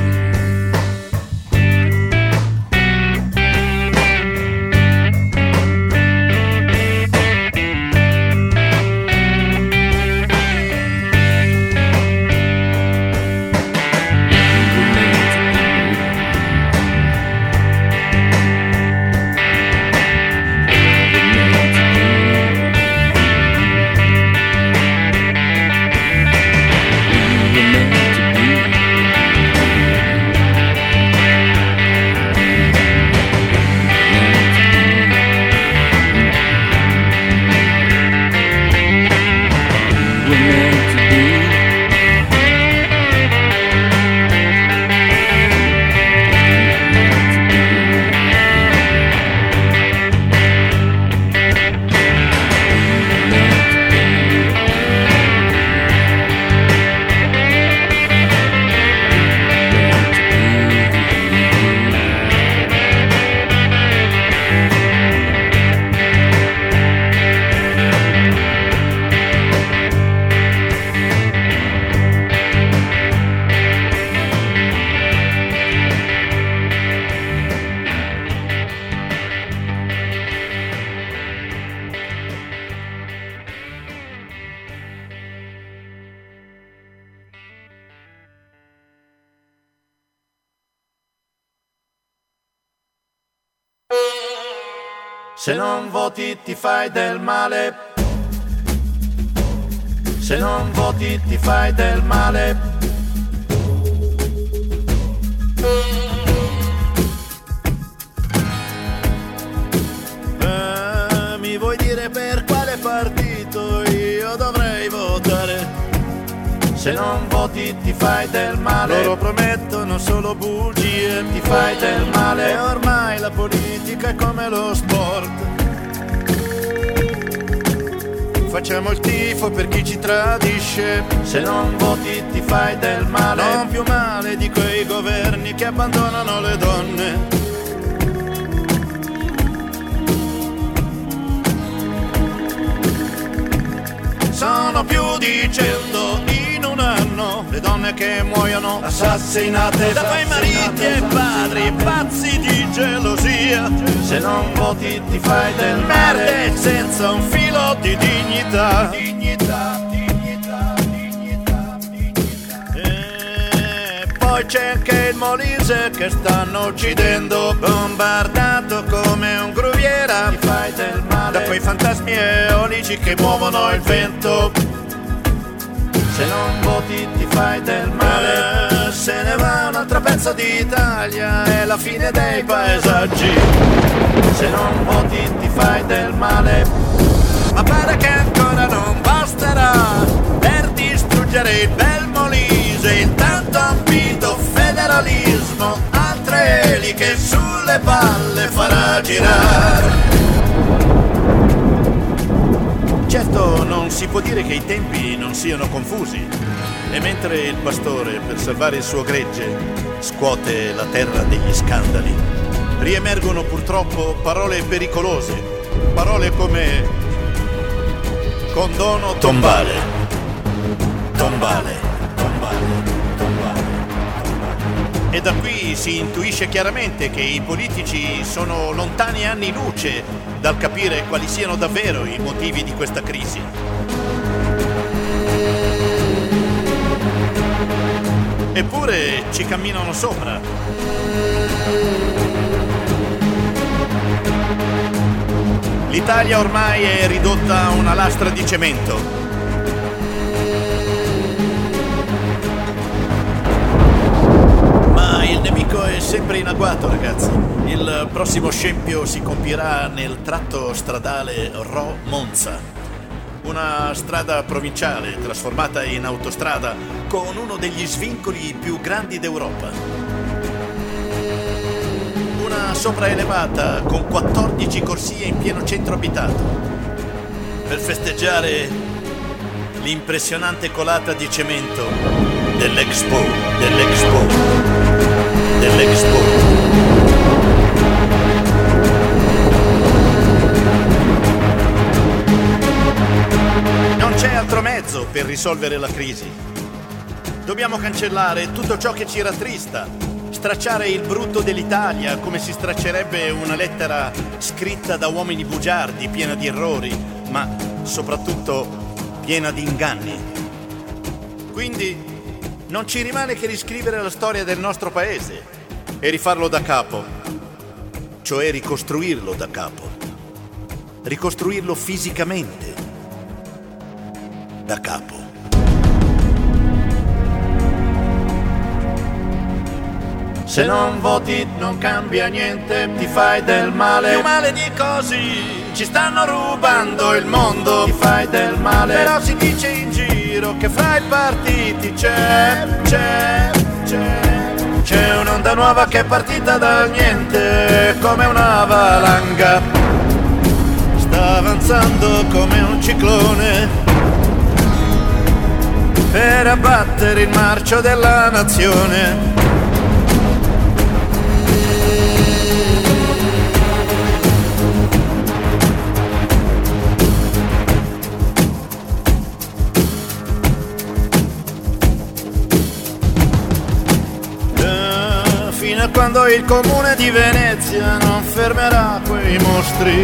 [SPEAKER 21] Se non voti ti fai del male. Se non voti ti fai del male. Eh, mi vuoi dire per quale partito io dovrei votare? Se non voti ti fai del male. Loro promettono solo bugie, ti fai del male. E ormai la politica è come lo sport. Facciamo il tifo per chi ci tradisce. Se non voti ti fai del male. Non più male di quei governi che abbandonano le donne. Sono più di cento in un anno le donne che muoiono assassinate da quei mariti e padri pazzi di gelosia. Se non voti ti fai del male, senza un filo di dignità. Dignità, dignità, dignità, dignità. E poi c'è anche il Molise che stanno uccidendo, bombardato come un gruviera. Ti fai del male da quei fantasmi eolici che muovono il vento. Se non voti ti fai del male. Eh, se ne va un altro pezzo d'Italia, è la fine dei paesaggi. Se non voti ti fai del male. Ma pare che ancora non basterà per distruggere il bel Molise. Intanto ambito federalismo, altre eliche sulle palle farà girare. certo non si può dire che i tempi non siano confusi. E mentre il pastore, per salvare il suo gregge, scuote la terra degli scandali, riemergono purtroppo parole pericolose, parole come condono tombale, tombale, tombale, tombale. E da qui si intuisce chiaramente che i politici sono lontani anni luce dal capire quali siano davvero i motivi di questa crisi. Eppure ci camminano sopra. L'Italia ormai è ridotta a una lastra di cemento. Ma il nemico è sempre in agguato, ragazzi. Il prossimo scempio si compierà nel tratto stradale Rho-Monza, una strada provinciale trasformata in autostrada con uno degli svincoli più grandi d'Europa. Una sopraelevata con quattordici corsie in pieno centro abitato, per festeggiare l'impressionante colata di cemento dell'Expo, dell'Expo, dell'Expo. Non c'è altro mezzo per risolvere la crisi. Dobbiamo cancellare tutto ciò che ci rattrista, stracciare il brutto dell'Italia come si straccerebbe una lettera scritta da uomini bugiardi, piena di errori, ma soprattutto piena di inganni. Quindi non ci rimane che riscrivere la storia del nostro paese e rifarlo da capo, cioè ricostruirlo da capo, ricostruirlo fisicamente da capo. Se non voti non cambia niente, ti fai del male, più male di così, ci stanno rubando il mondo, ti fai del male, però si dice in giro che fra i partiti c'è, c'è, c'è, c'è un'onda nuova che è partita dal niente, come una valanga, sta avanzando come un ciclone, per abbattere il marcio della nazione. Fino a quando il comune di Venezia non fermerà quei mostri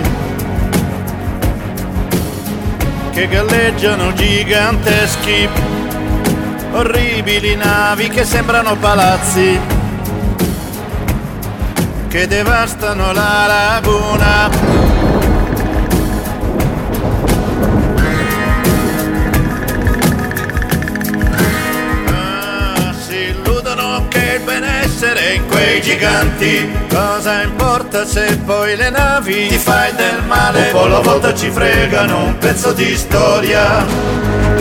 [SPEAKER 21] che galleggiano giganteschi, orribili navi che sembrano palazzi, che devastano la laguna. Ah, si illudono che il benessere in quei giganti, cosa importa se poi le navi ti fai del male, un po' alla volta ci fregano un pezzo di storia.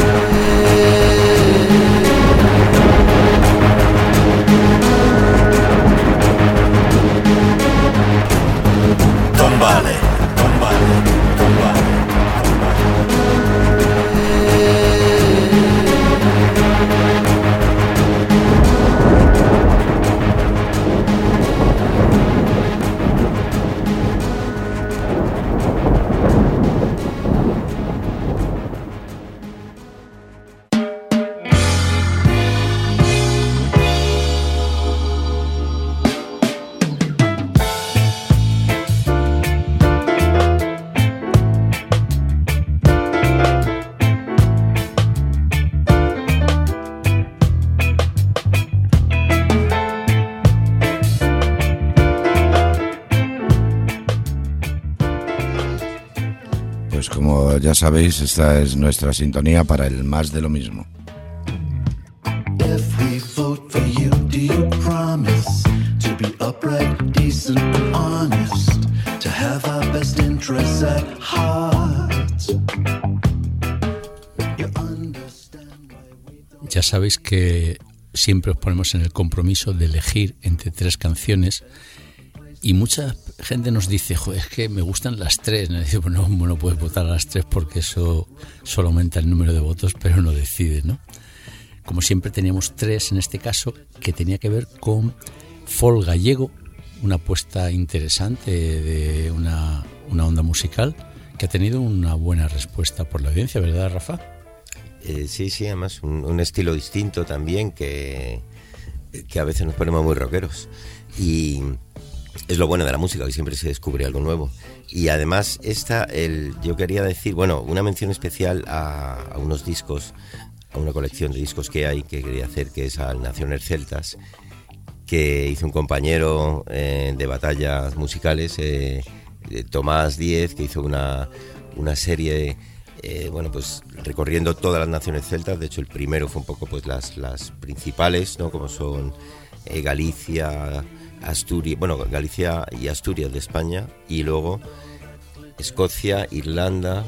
[SPEAKER 21] Tombale, tombale, tombale,
[SPEAKER 10] Ya sabéis, esta es nuestra sintonía para el más de lo mismo.
[SPEAKER 1] If we vote for you, do you promise to be upright, decent, and honest, to have our best interests at heart?
[SPEAKER 11] Ya sabéis que siempre os ponemos en el compromiso de elegir entre tres canciones y muchas gente nos dice, joder, es que me gustan las tres. Y digo, no, no puedes votar a las tres porque eso solo aumenta el número de votos, pero no decide, ¿no? Como siempre teníamos tres en este caso, que tenía que ver con folk gallego, una apuesta interesante de una, una onda musical que ha tenido una buena respuesta por la audiencia, ¿verdad, Rafa?
[SPEAKER 12] Eh, sí, sí, además un, un estilo distinto también que, que a veces nos ponemos muy rockeros. Y es lo bueno de la música, que siempre se descubre algo nuevo. Y además esta, el, yo quería decir, bueno, una mención especial a, a unos discos, a una colección de discos que hay, que quería hacer, que es al Naciones Celtas, que hizo un compañero eh, de batallas musicales, eh, Tomás Díez, que hizo una, una serie, eh, bueno, pues recorriendo todas las naciones celtas. De hecho, el primero fue un poco pues las, las principales, ¿no? Como son eh, Galicia, Asturias, bueno, Galicia y Asturias de España, y luego Escocia, Irlanda,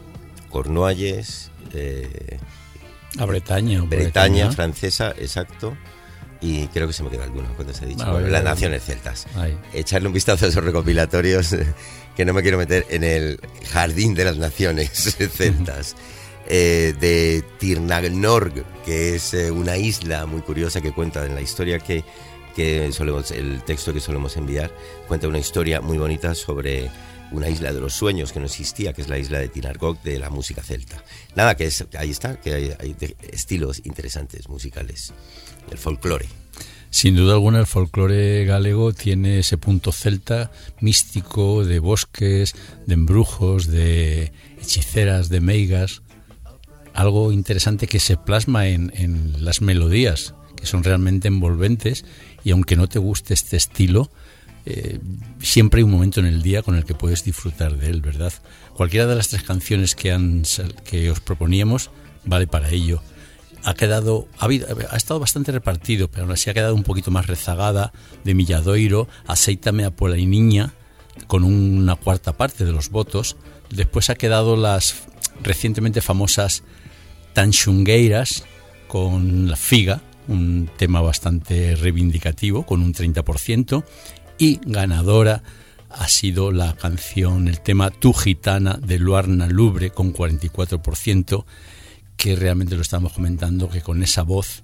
[SPEAKER 12] Cornualles, eh,
[SPEAKER 11] a Bretaña,
[SPEAKER 12] Bretaña, Bretaña francesa, exacto. Y creo que se me queda alguna cuando se ha dicho. Ah, bueno, las naciones celtas. Ahí. Echarle un vistazo a esos recopilatorios, que no me quiero meter en el jardín de las naciones celtas. eh, de Tirnagnorg, que es eh, una isla muy curiosa que cuenta en la historia que, que solemos, el texto que solemos enviar, cuenta una historia muy bonita sobre una isla de los sueños que no existía, que es la isla de Tirnagnorg de la música celta. Nada, que es, ahí está, que hay, hay estilos interesantes musicales. El folclore.
[SPEAKER 11] Sin duda alguna el folclore galego tiene ese punto celta místico, de bosques, de embrujos, de hechiceras, de meigas, algo interesante que se plasma en, en las melodías, que son realmente envolventes, y aunque no te guste este estilo, eh, siempre hay un momento en el día con el que puedes disfrutar de él, ¿verdad? Cualquiera de las tres canciones que, han, que os proponíamos vale para ello. Ha quedado, ha, habido, ha estado bastante repartido, pero aún así ha quedado un poquito más rezagada de Milladoiro, Acéitame a Pola y Niña, con una cuarta parte de los votos. Después ha quedado las recientemente famosas Tanxungueiras con La Figa, un tema bastante reivindicativo, con un treinta por ciento, y ganadora ha sido la canción, el tema Tu Gitana de Luarna Lubre, con cuarenta y cuatro por ciento, que realmente lo estábamos comentando, que con esa voz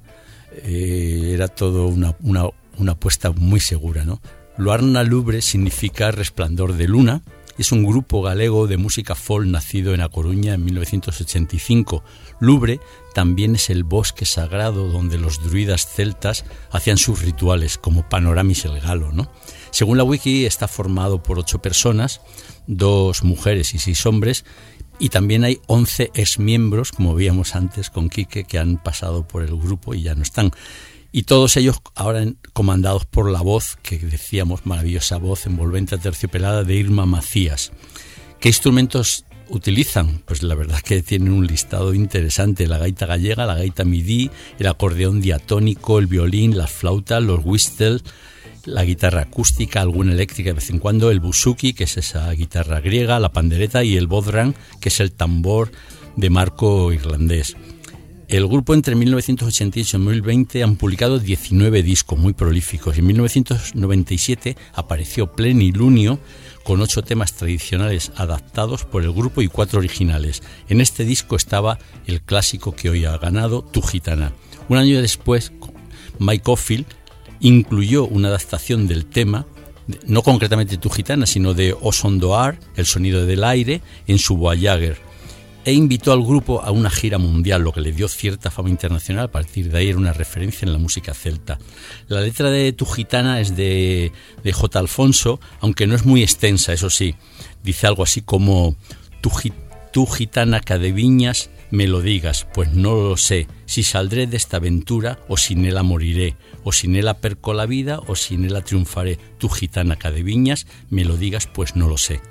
[SPEAKER 11] eh, era todo una, una, una apuesta muy segura, ¿no? Luarna Lubre significa resplandor de luna, es un grupo galego de música folk nacido en A Coruña en mil novecientos ochenta y cinco. Lubre también es el bosque sagrado donde los druidas celtas hacían sus rituales, como Panoramis el Galo, ¿no? Según la wiki está formado por ocho personas, dos mujeres y seis hombres, y también hay once exmiembros, como veíamos antes con Quique, que han pasado por el grupo y ya no están. Y todos ellos ahora comandados por la voz, que decíamos, maravillosa voz envolvente aterciopelada de Irma Macías. ¿Qué instrumentos utilizan? Pues la verdad que tienen un listado interesante: la gaita gallega, la gaita midí, el acordeón diatónico, el violín, las flautas, los whistles, la guitarra acústica, alguna eléctrica de vez en cuando, el buzuki, que es esa guitarra griega, la pandereta, y el bodhrán, que es el tambor de marco irlandés. El grupo entre mil novecientos ochenta y ocho y dos mil veinte han publicado diecinueve discos muy prolíficos. En mil novecientos noventa y siete apareció Plenilunio, con ocho temas tradicionales adaptados por el grupo y cuatro originales. En este disco estaba el clásico que hoy ha ganado, Tu Gitana. Un año después, Mike Oldfield incluyó una adaptación del tema, no concretamente Tu Gitana, sino de O Son do Ar, el sonido del aire, en su Voyager, e invitó al grupo a una gira mundial, lo que le dio cierta fama internacional. A partir de ahí era una referencia en la música celta. La letra de Tu Gitana es de, de J. Alfonso, aunque no es muy extensa, eso sí. Dice algo así como: Tu, tu gitana que adiviñas, me lo digas, pues no lo sé, si saldré de esta aventura o sin ella moriré, o sin ella perco la vida o sin ella triunfaré. Tu gitana que adiviñas, me lo digas, pues no lo sé.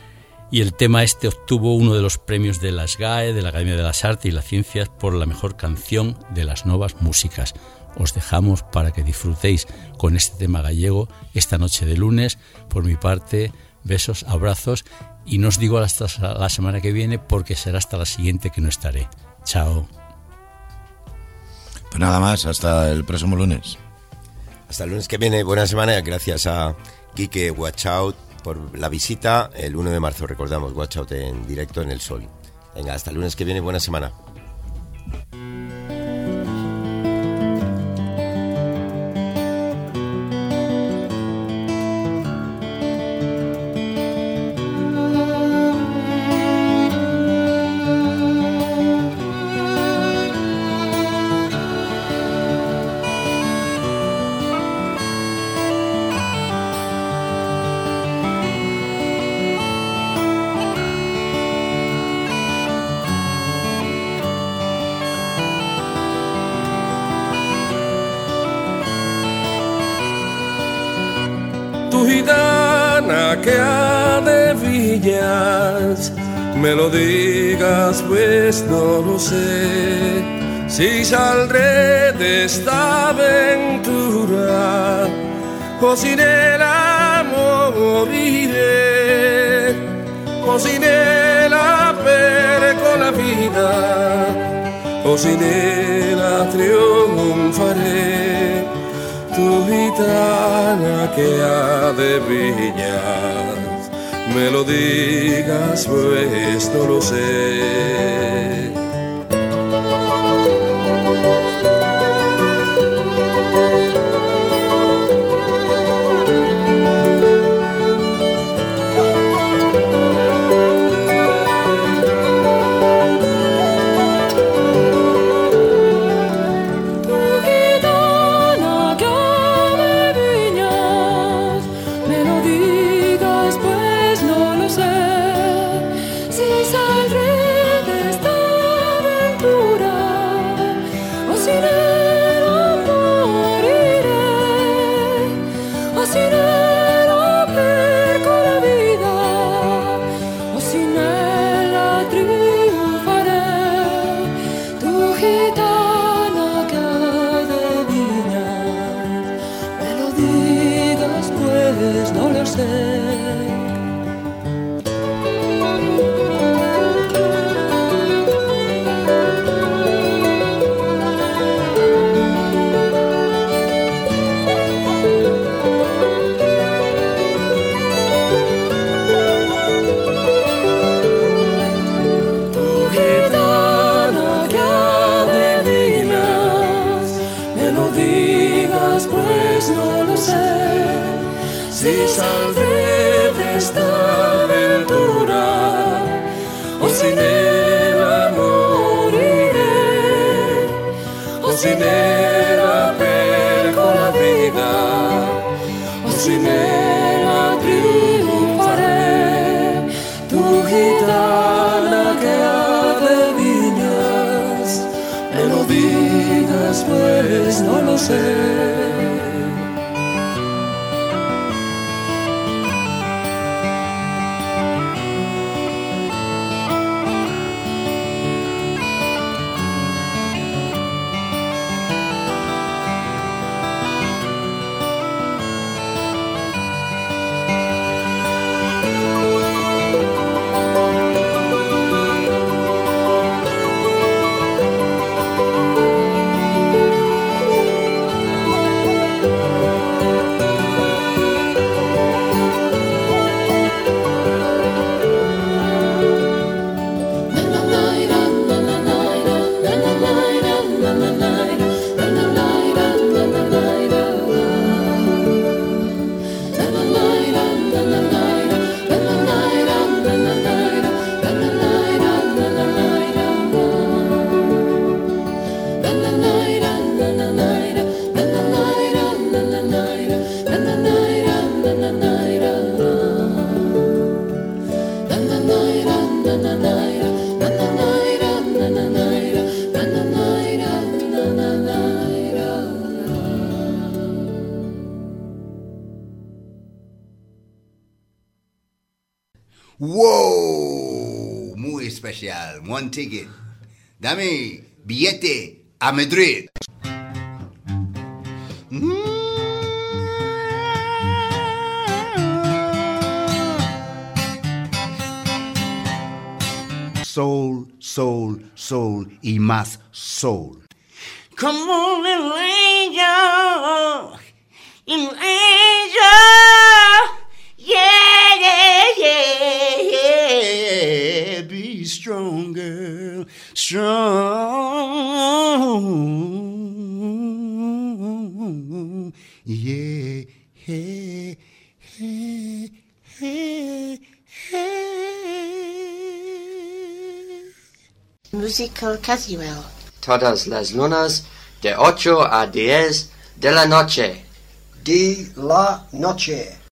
[SPEAKER 11] Y el tema este obtuvo uno de los premios de la S G A E, de la Academia de las Artes y las Ciencias, por la mejor canción de las nuevas músicas. Os dejamos para que disfrutéis con este tema gallego esta noche de lunes. Por mi parte, besos, abrazos, y no os digo hasta la semana que viene, porque será hasta la siguiente que no estaré. Chao.
[SPEAKER 10] Pues nada más, hasta el próximo lunes.
[SPEAKER 12] Hasta el lunes que viene, buena semana, gracias a Quique Watch Out por la visita. El uno de marzo, recordamos, Watch Out en directo en El Sol. Venga, hasta el lunes que viene, buena semana.
[SPEAKER 2] Gitana que adivinas, me lo digas pues no lo sé, si saldré de esta aventura o sin el amor moriré, o sin el perco la vida, o sin él triunfaré. Tu gitana que adivinas, me lo digas pues no lo sé. Si saldré de esta aventura o sin él moriré, o sin él perco la vida, o sin él triunfaré. Tu gitana que adivinas, me lo digas pues no lo sé.
[SPEAKER 22] ¡Wow! Muy especial. One ticket. Dame billete a Madrid. Soul, soul, soul y más soul.
[SPEAKER 23] Come on, little angel, little angel, yeah.
[SPEAKER 21] strong, girl, strong. Yeah, yeah, yeah, yeah, yeah.
[SPEAKER 3] Musical Casual.
[SPEAKER 4] Todas las lunas de ocho a diez de la noche.
[SPEAKER 5] De la noche.